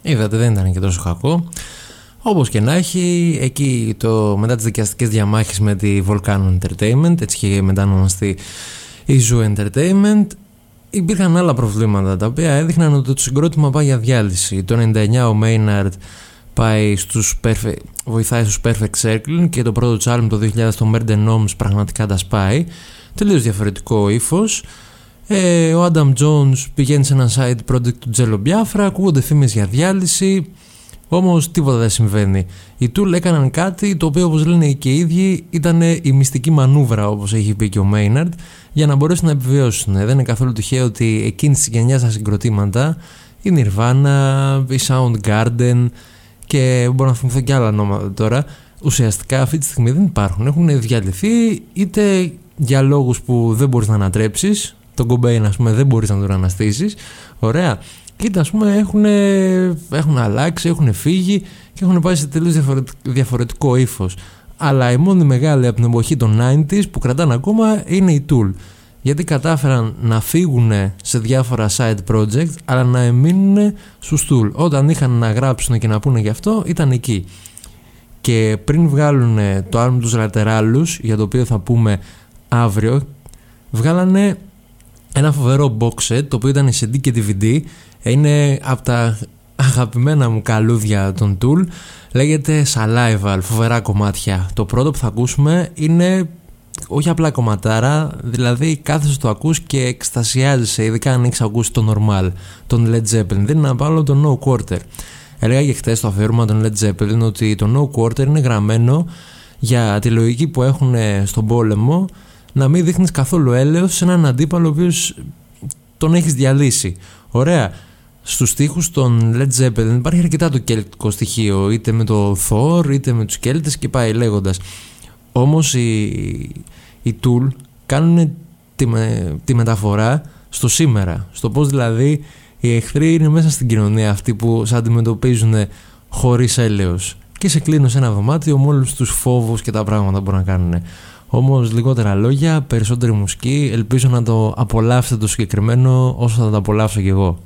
Είδατε, δεν ήταν και τόσο κακό. Όπως και να έχει, εκεί το, μετά τις δικαστικές διαμάχες με τη Volcano Entertainment, έτσι και μετά ονομαστεί η Zoo Entertainment, υπήρχαν άλλα προβλήματα τα οποία έδειχναν ότι το συγκρότημα πάει για διάλυση. Το ενενήντα εννιά ο Maynard πάει στους perfect, βοηθάει στους Perfect Circle και το πρώτο του άλμπουμ το δύο χιλιάδες το Murder Gnomes πραγματικά τα σπάει. Τελείως διαφορετικό ύφος. Ε, ο Adam Jones πηγαίνει σε ένα side project του Jello Biafra, ακούγονται φήμες για διάλυση, όμως τίποτα δεν συμβαίνει. Οι Tool έκαναν κάτι το οποίο, όπως λένε και οι ίδιοι, ήταν η μυστική μανούβρα, όπως έχει πει και ο Maynard, για να μπορέσουν να επιβιώσουν. Δεν είναι καθόλου τυχαίο ότι εκείνης της γενιάς τα συγκροτήματα, η Nirvana, η Soundgarden και μπορώ να θυμηθώ και άλλα ονόματα τώρα, ουσιαστικά αυτή τη στιγμή δεν υπάρχουν. Έχουν διαλυθεί είτε για λόγους που δεν μπορείς να ανατρέψεις, τον Cobain ας πούμε δεν μπορείς να τον αναστήσεις, ωραία, κοίτα ας πούμε έχουν, έχουν αλλάξει, έχουν φύγει και έχουν πάει σε τελείως διαφορετικό ύφος. Αλλά η μόνη μεγάλη από την εποχή των ενενήντα που κρατάνε ακόμα είναι οι Tool, γιατί κατάφεραν να φύγουν σε διάφορα side project αλλά να εμείνουν στους Tool. Όταν είχαν να γράψουν και να πούνε γι' αυτό ήταν εκεί. Και πριν βγάλουν το άλμπουμ τους Lateralus, για το οποίο θα πούμε αύριο, βγάλανε ένα φοβερό box set το οποίο ήταν σε ντι και ντι βι ντι. Είναι από τα αγαπημένα μου καλούδια των Tool, λέγεται Salival, φοβερά κομμάτια. Το πρώτο που θα ακούσουμε είναι όχι απλά κομματάρα, δηλαδή κάθεσαι το ακούς και εκστασιάζεσαι, ειδικά αν έχεις ακούσει το normal, τον Led Zeppelin. Δεν είναι απ' άλλο το No Quarter. Έλεγα και χθες το αφιέρωμα των Led Zeppelin ότι το No Quarter είναι γραμμένο για τη λογική που έχουν στον πόλεμο, να μην δείχνεις καθόλου έλεος σε έναν αντίπαλο ο οποίος τον έχεις διαλύσει. Ωραία. Στους στίχους των Led Zeppelin υπάρχει αρκετά το κέλτικο στοιχείο, είτε με το Thor είτε με τους Κέλτες και πάει λέγοντας. Όμως οι, οι Tool κάνουν τη, τη μεταφορά στο σήμερα, στο πώς δηλαδή οι εχθροί είναι μέσα στην κοινωνία αυτή που σε αντιμετωπίζουν χωρίς έλεος και σε κλείνουν σε ένα δωμάτιο με όλους τους φόβους και τα πράγματα που μπορούν να κάνουν. Όμως λιγότερα λόγια, περισσότερη μουσική, ελπίζω να το απολαύσετε το συγκεκριμένο όσο θα το απολαύσω κι εγώ.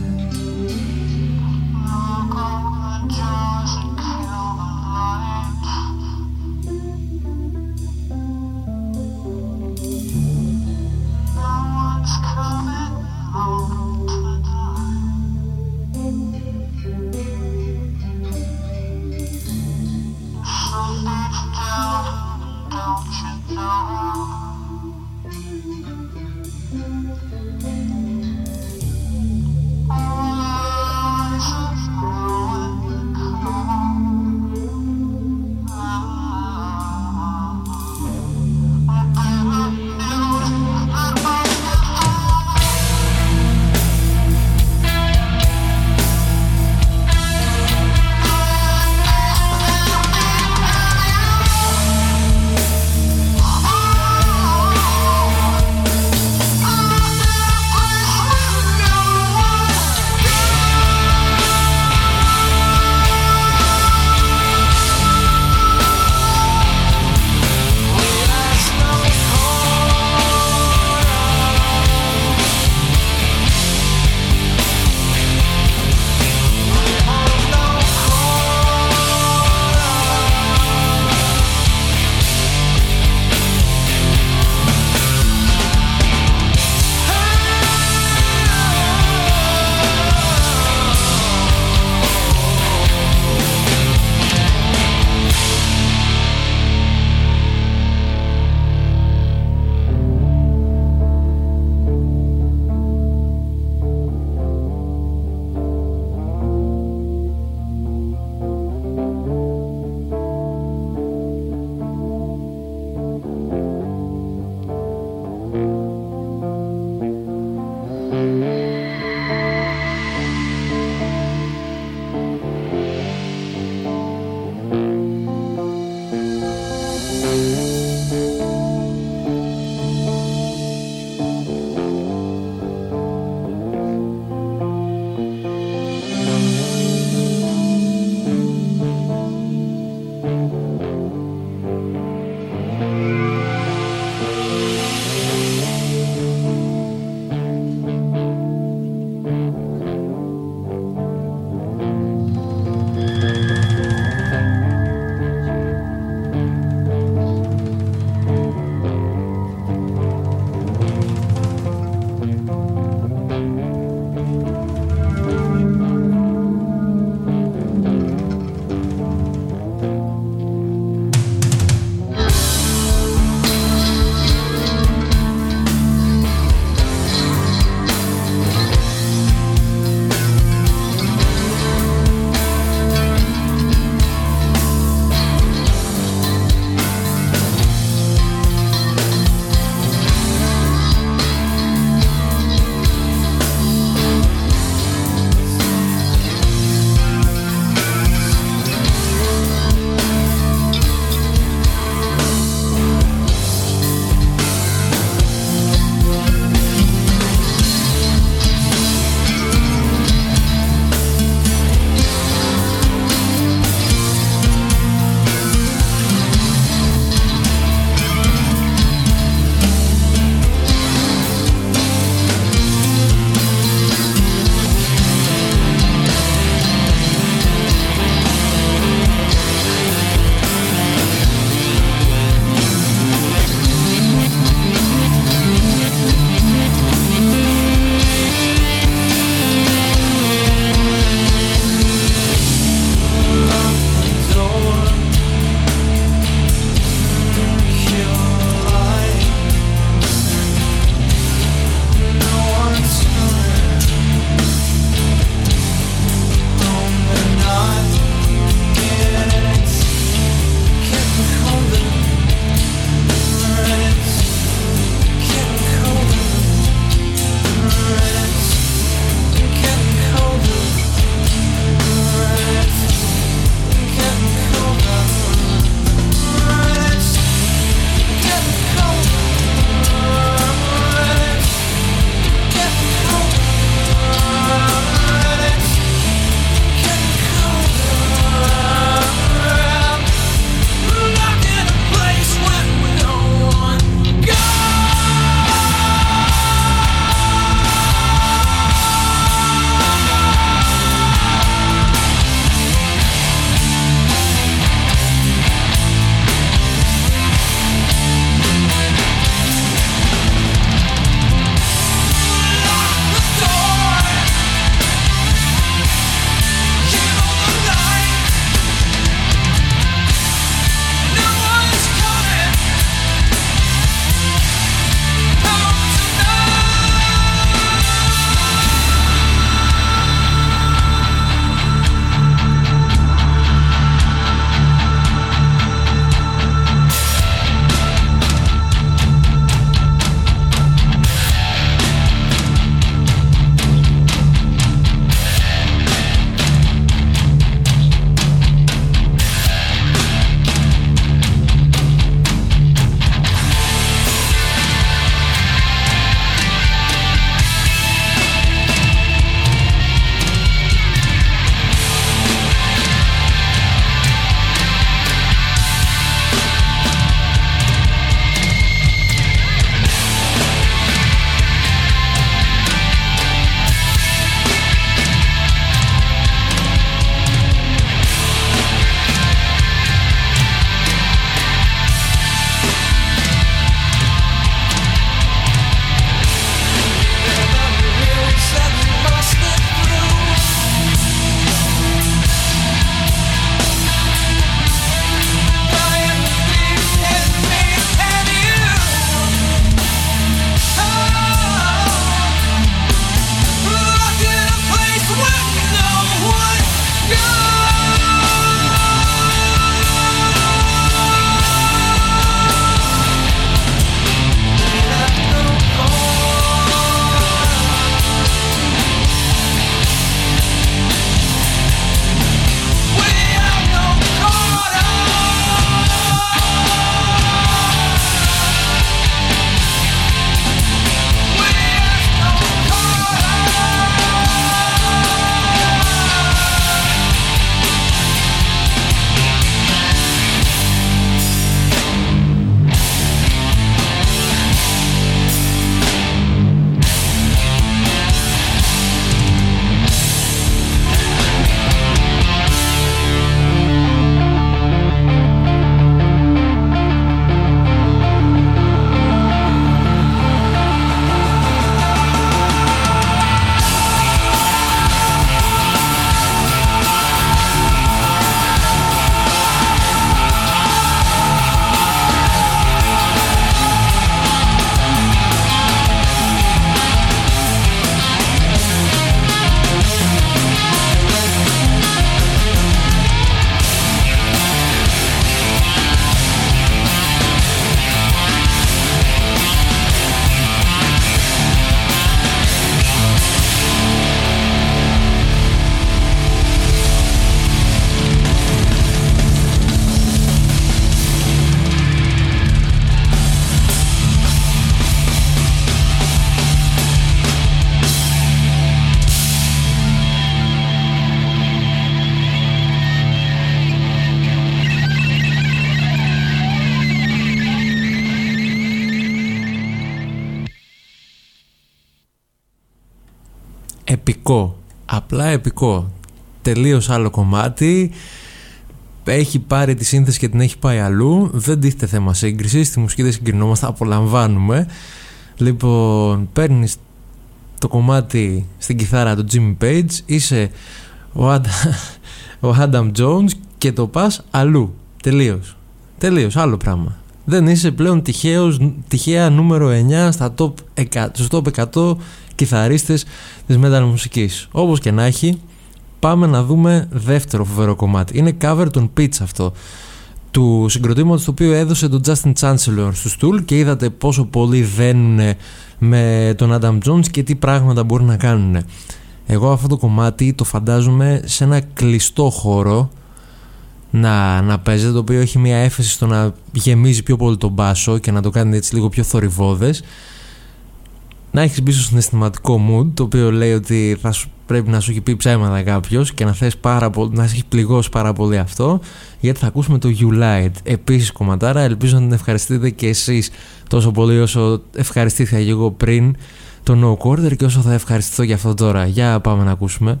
επικό, απλά επικό, τελείως άλλο κομμάτι. Έχει πάρει τη σύνθεση και την έχει πάει αλλού. Δεν τίθεται θέμα σύγκριση. Στη μουσική δεν συγκρινόμαστε, απολαμβάνουμε. Λοιπόν, παίρνεις το κομμάτι στην κιθάρα του Jimmy Page, είσαι ο, Άντα, ο Adam Jones και το πας αλλού. Τελείως. Τελείως, άλλο πράγμα. Δεν είσαι πλέον τυχαίος, τυχαία νούμερο εννιά στα top εκατό, στους top εκατό κιθαρίστες της metal μουσικής. Όπως και να έχει, πάμε να δούμε δεύτερο φοβερό κομμάτι. Είναι cover των Pitch αυτό, του συγκροτήματος το οποίο έδωσε τον Justin Chancellor στους Tool, και είδατε πόσο πολύ δένουν με τον Adam Jones και τι πράγματα μπορούν να κάνουν. Εγώ αυτό το κομμάτι το φαντάζομαι σε ένα κλειστό χώρο να, να παίζεται, το οποίο έχει μια έφεση στο να γεμίζει πιο πολύ τον μπάσο και να το κάνει έτσι λίγο πιο θορυβώδες, να έχεις μπει στο συναισθηματικό mood, το οποίο λέει ότι θα σου, πρέπει να σου έχει πει ψέματα κάποιος και να θες πάρα πολύ, να έχει πληγώσει πάρα πολύ αυτό, γιατί θα ακούσουμε το You Lied. Επίσης κομματάρα, ελπίζω να την ευχαριστείτε και εσείς τόσο πολύ όσο ευχαριστήθηκα και εγώ πριν το No Quarter και όσο θα ευχαριστηθώ για αυτό τώρα. Για πάμε να ακούσουμε.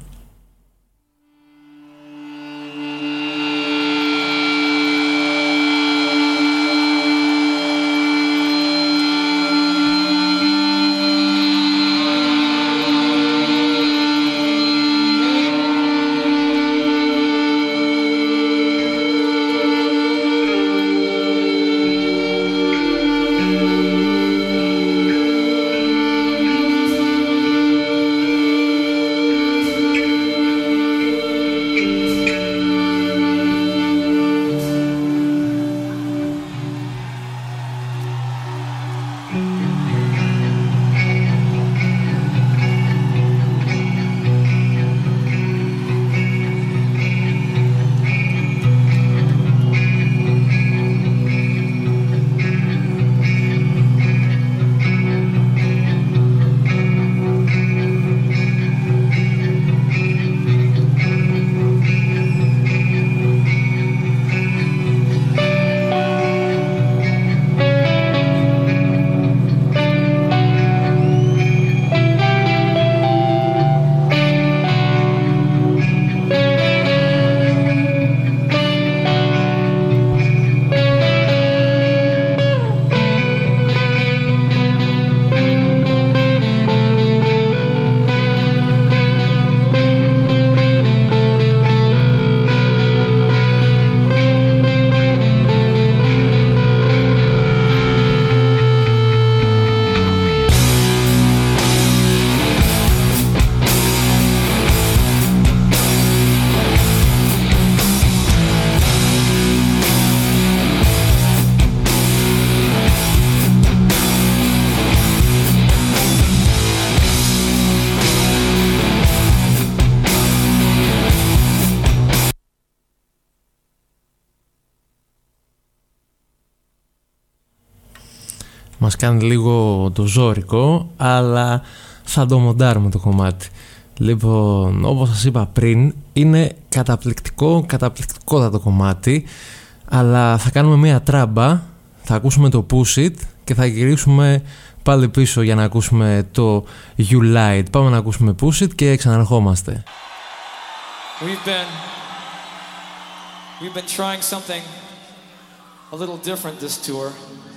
Μας κάνει λίγο το ζόρικο, αλλά θα το μοντάρουμε το κομμάτι. Λοιπόν, όπως σας είπα πριν, είναι καταπληκτικό, καταπληκτικότατο κομμάτι, αλλά θα κάνουμε μία τράμπα, θα ακούσουμε το Push It και θα γυρίσουμε πάλι πίσω για να ακούσουμε το You Lied. Πάμε να ακούσουμε Push It και ξαναρχόμαστε. We've been, we've been trying something a little different this tour.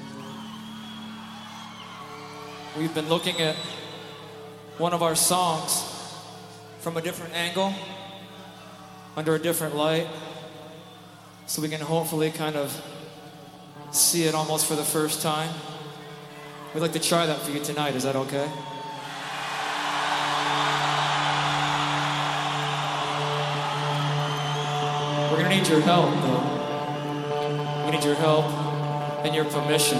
We've been looking at one of our songs from a different angle, under a different light, so we can hopefully kind of see it almost for the first time. We'd like to try that for you tonight. Is that okay? We're gonna need your help, though. We need your help and your permission.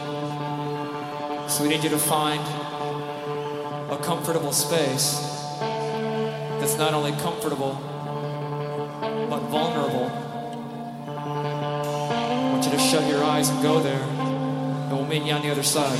So we need you to find a comfortable space that's not only comfortable, but vulnerable. I want you to shut your eyes and go there, and we'll meet you on the other side.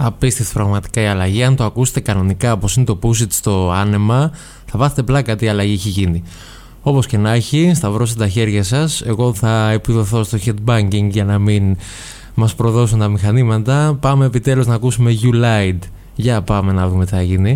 Απίστευτη πραγματικά η αλλαγή. Αν το ακούσετε κανονικά όπως είναι το Push It στο άνεμα, θα βάθετε πλάκα τι αλλαγή έχει γίνει. Όπως και να έχει, σταυρώστε τα χέρια σας. Εγώ θα επιδοθώ στο headbanging για να μην μας προδώσουν τα μηχανήματα. Πάμε επιτέλους να ακούσουμε You Lied. Για πάμε να δούμε τι θα γίνει.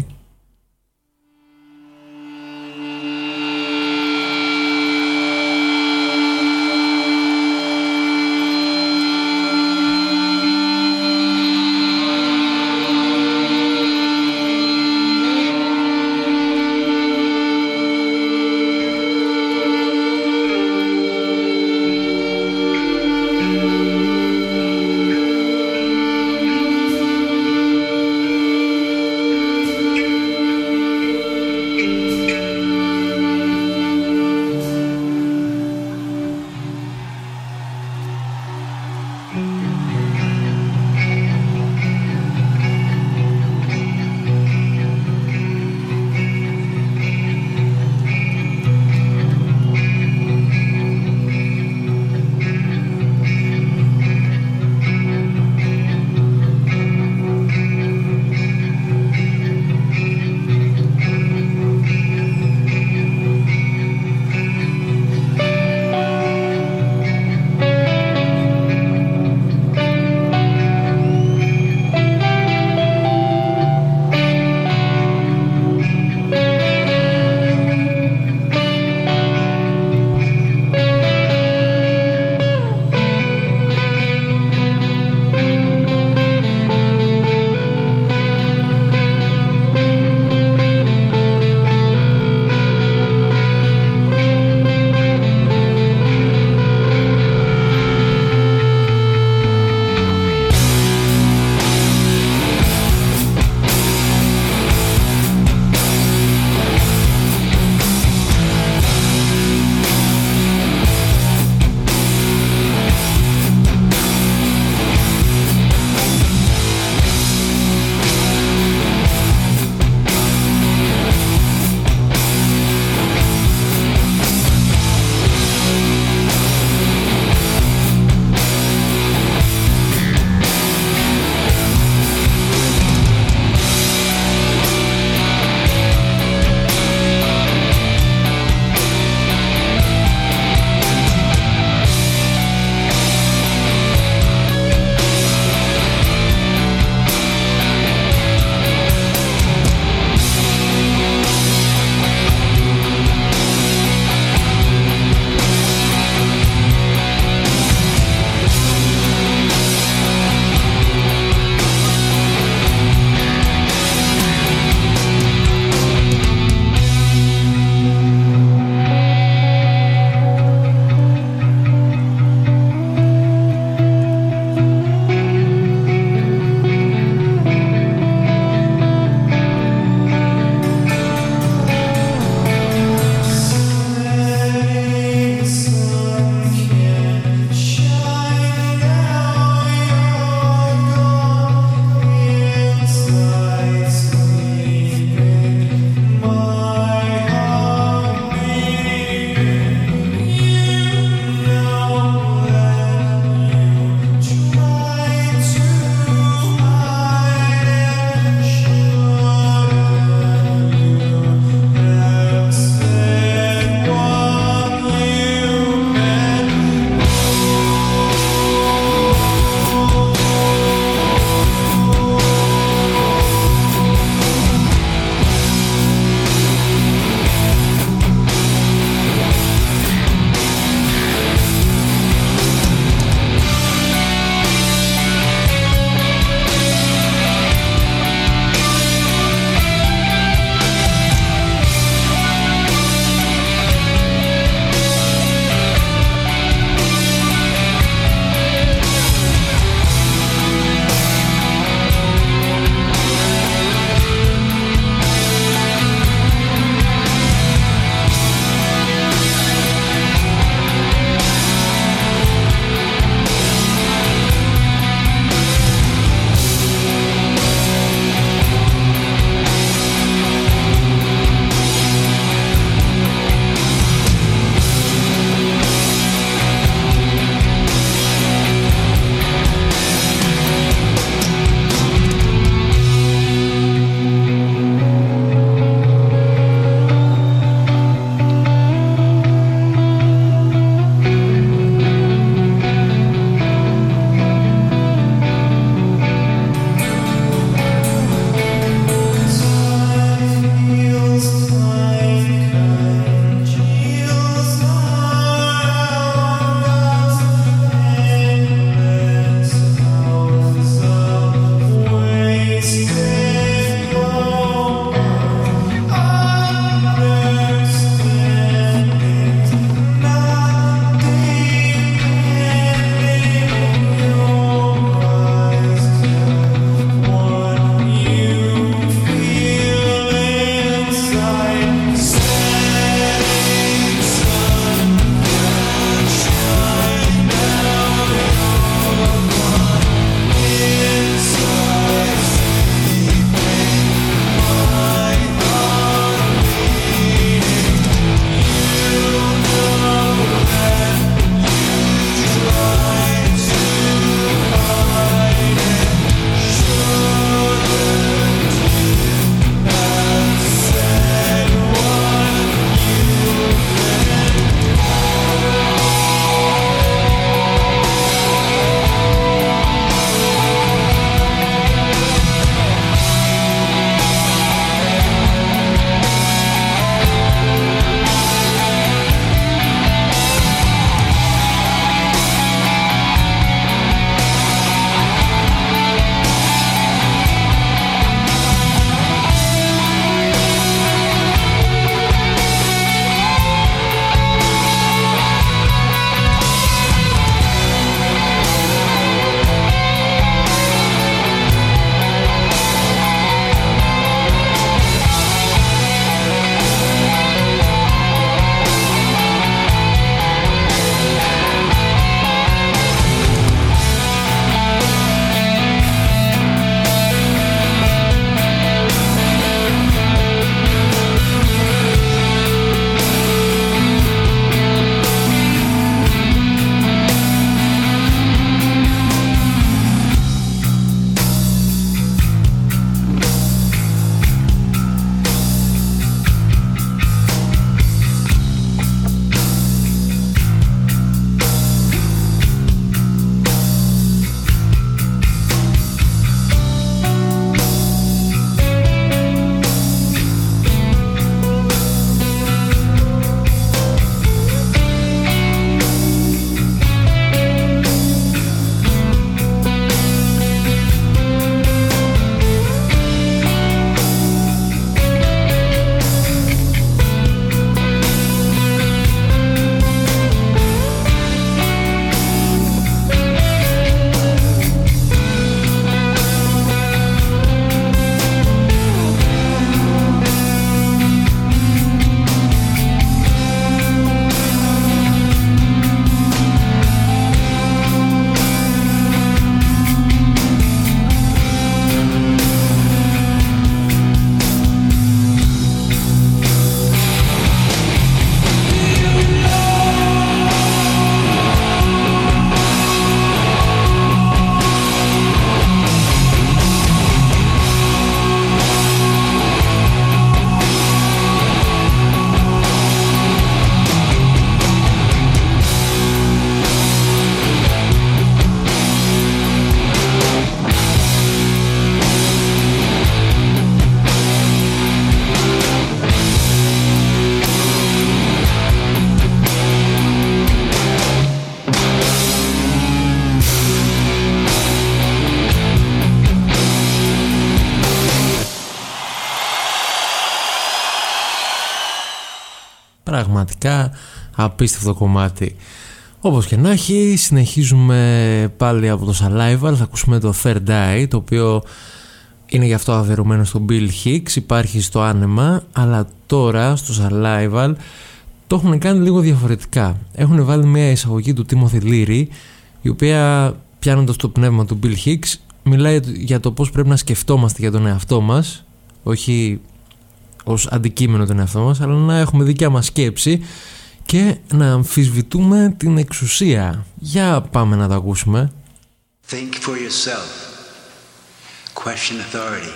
Πραγματικά απίστευτο κομμάτι. Όπως και να έχει, συνεχίζουμε πάλι από το Survival. Θα ακούσουμε το Third Eye, το οποίο είναι γι' αυτό αφιερωμένο στον Bill Hicks. Υπάρχει στο Άνεμα, αλλά τώρα στο Survival το έχουν κάνει λίγο διαφορετικά. Έχουν βάλει μια εισαγωγή του Timothy Leary, η οποία, πιάνοντας το πνεύμα του Bill Hicks, μιλάει για το πώς πρέπει να σκεφτόμαστε για τον εαυτό μας, όχι ως αντικείμενο τον εαυτό μας, αλλά να έχουμε δικιά μας σκέψη και να αμφισβητούμε την εξουσία. Για πάμε να το ακούσουμε. Think for yourself. Question authority.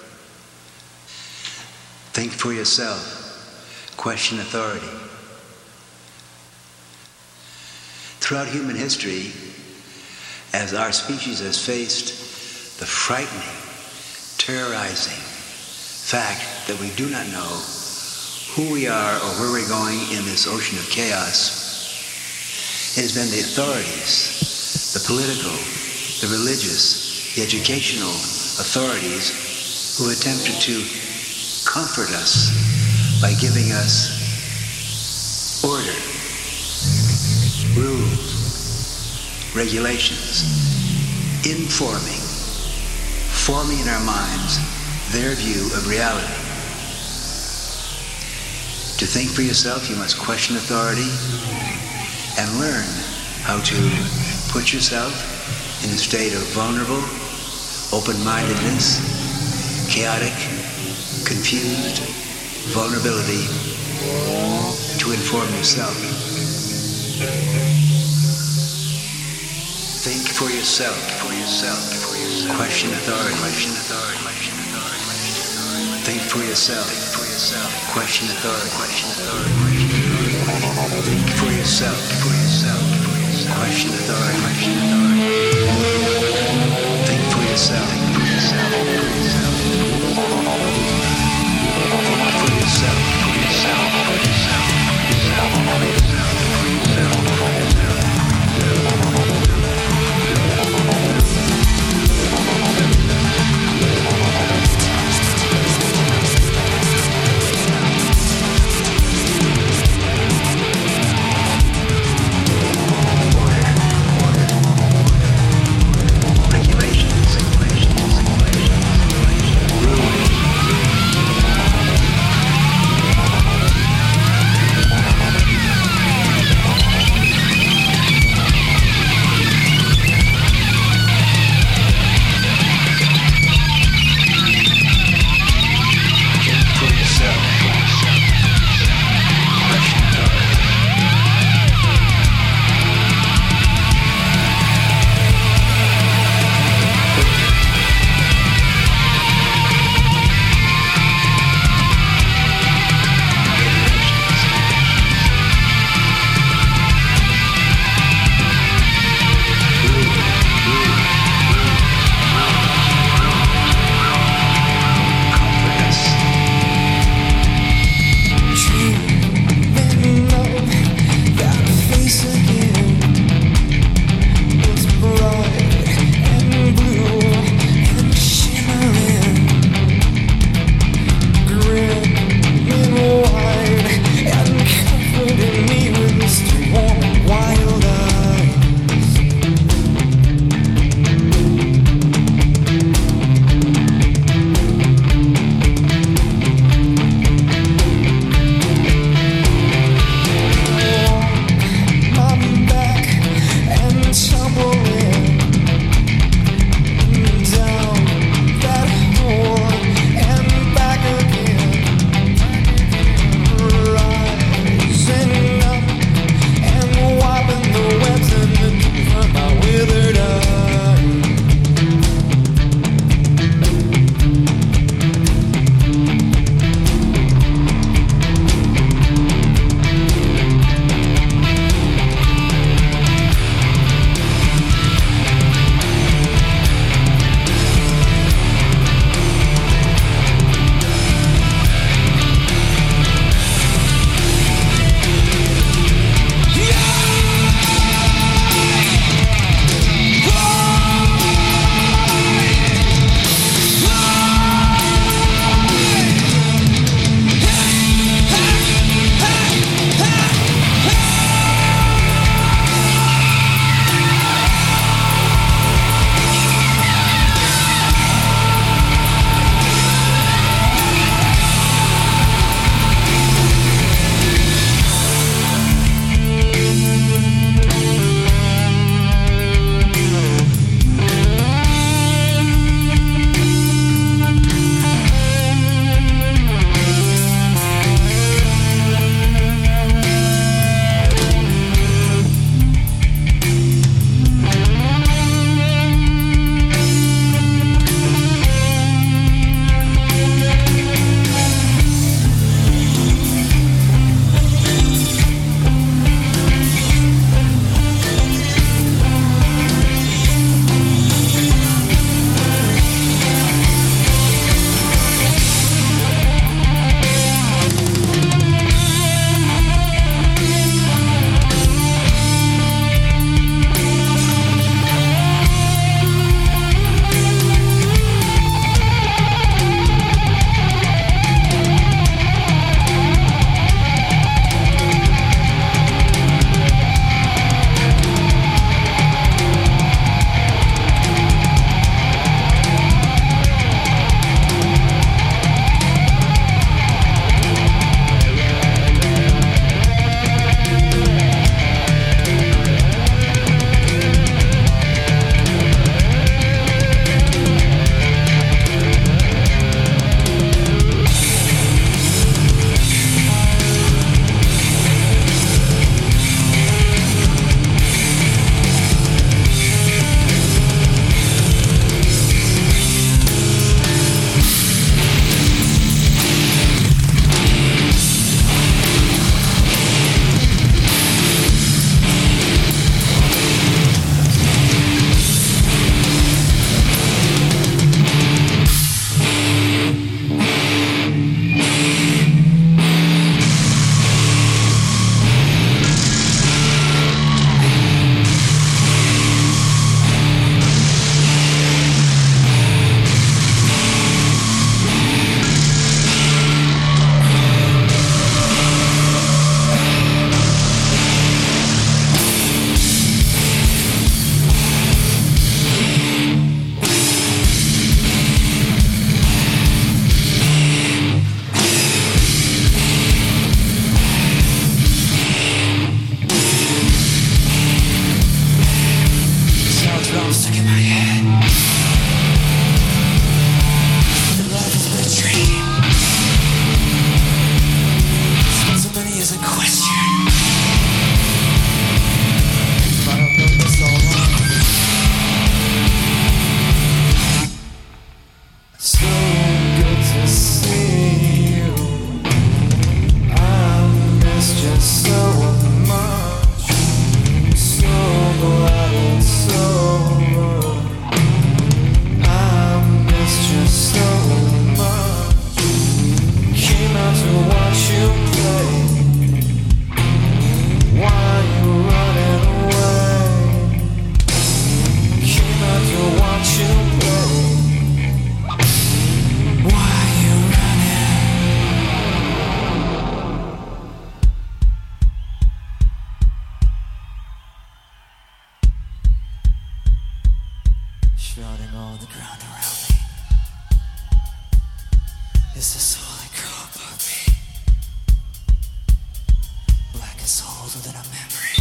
Think for yourself. Question authority. Throughout human history, as our species has faced the frightening, terrorizing fact that we do not know who we are or where we're going in this ocean of chaos, it has been the authorities, the political, the religious, the educational authorities who have attempted to comfort us by giving us order, rules, regulations, informing, forming in our minds their view of reality. To think for yourself, you must question authority and learn how to put yourself in a state of vulnerable, open-mindedness, chaotic, confused vulnerability to inform yourself. Think for yourself, for yourself, for yourself. Question authority, question authority, question authority, question authority. Think for yourself, think for yourself. Question authority, question authority, question authority. Think for yourself, for yourself, for yourself. Question authority, question authority. Think for yourself, think for yourself, for yourself. Think for yourself, for yourself, for yourself, for yourself, for yourself, for yourself, for yourself. shrouding all the ground around me. Is this holy crow above me? Black is older than a memory.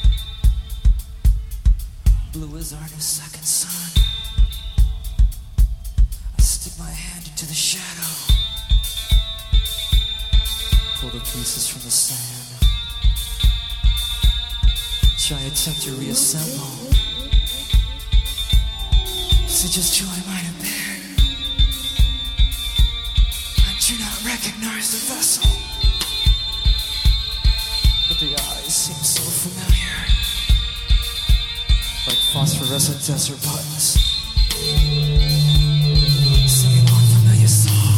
Blue is our new second sun. I stick my hand into the shadow, pull the pieces from the sand, try attempt to reassemble. Is it just who I might have been? I do not recognize the vessel, but the eyes seem so familiar, like phosphorescent desert buttons, singing one familiar song.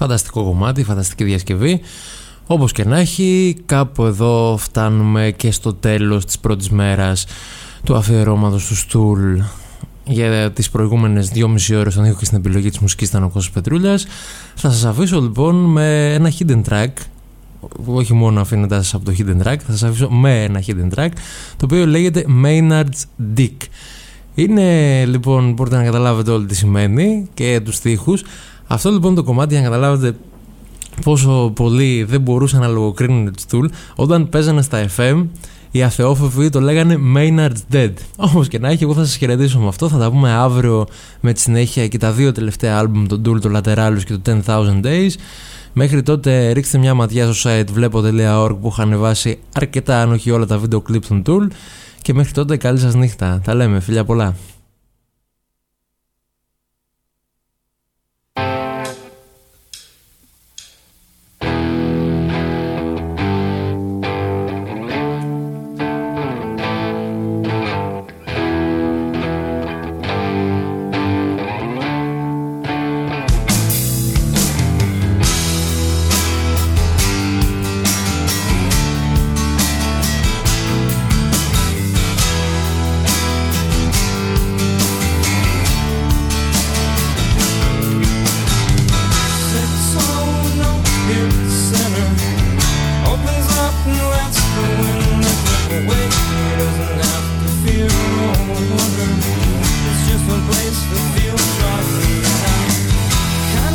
Φανταστικό κομμάτι, φανταστική διασκευή. Όπως και να έχει, κάπου εδώ φτάνουμε και στο τέλος της πρώτης μέρας του αφιερώματος του Στουλ. Για τις προηγούμενες δυόμιση ώρες τον ήχο και στην επιλογή της μουσικής ήταν ο Κώστας Πετρούλιας. Θα σας αφήσω λοιπόν με ένα hidden track, όχι μόνο αφήνοντας από το hidden track, θα σας αφήσω με ένα hidden track, το οποίο λέγεται Maynard's Dick. Είναι λοιπόν, μπορείτε να καταλάβετε όλοι τι σημαίνει και τους στίχους. Αυτό λοιπόν το κομμάτι, για να καταλάβετε πόσο πολύ δεν μπορούσαν να λογοκρίνουν τους Tool, όταν παίζανε στα εφ εμ οι αθεόφοβοι το λέγανε Maynard's Dead. Όμως και να έχει, εγώ θα σας χαιρετήσω με αυτό. Θα τα πούμε αύριο με τη συνέχεια και τα δύο τελευταία άλμπουμ, το Tool, το Lateralus και το ten thousand Days. Μέχρι τότε ρίξτε μια ματιά στο site βλέπω τελεία org που είχαν ανεβάσει αρκετά, αν όχι όλα, τα βίντεο κλιπ των Tool. Και μέχρι τότε καλή σας νύχτα. Τα λέμε, φιλιά πολλά.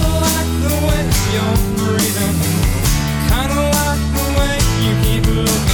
Kinda like the way you keep looking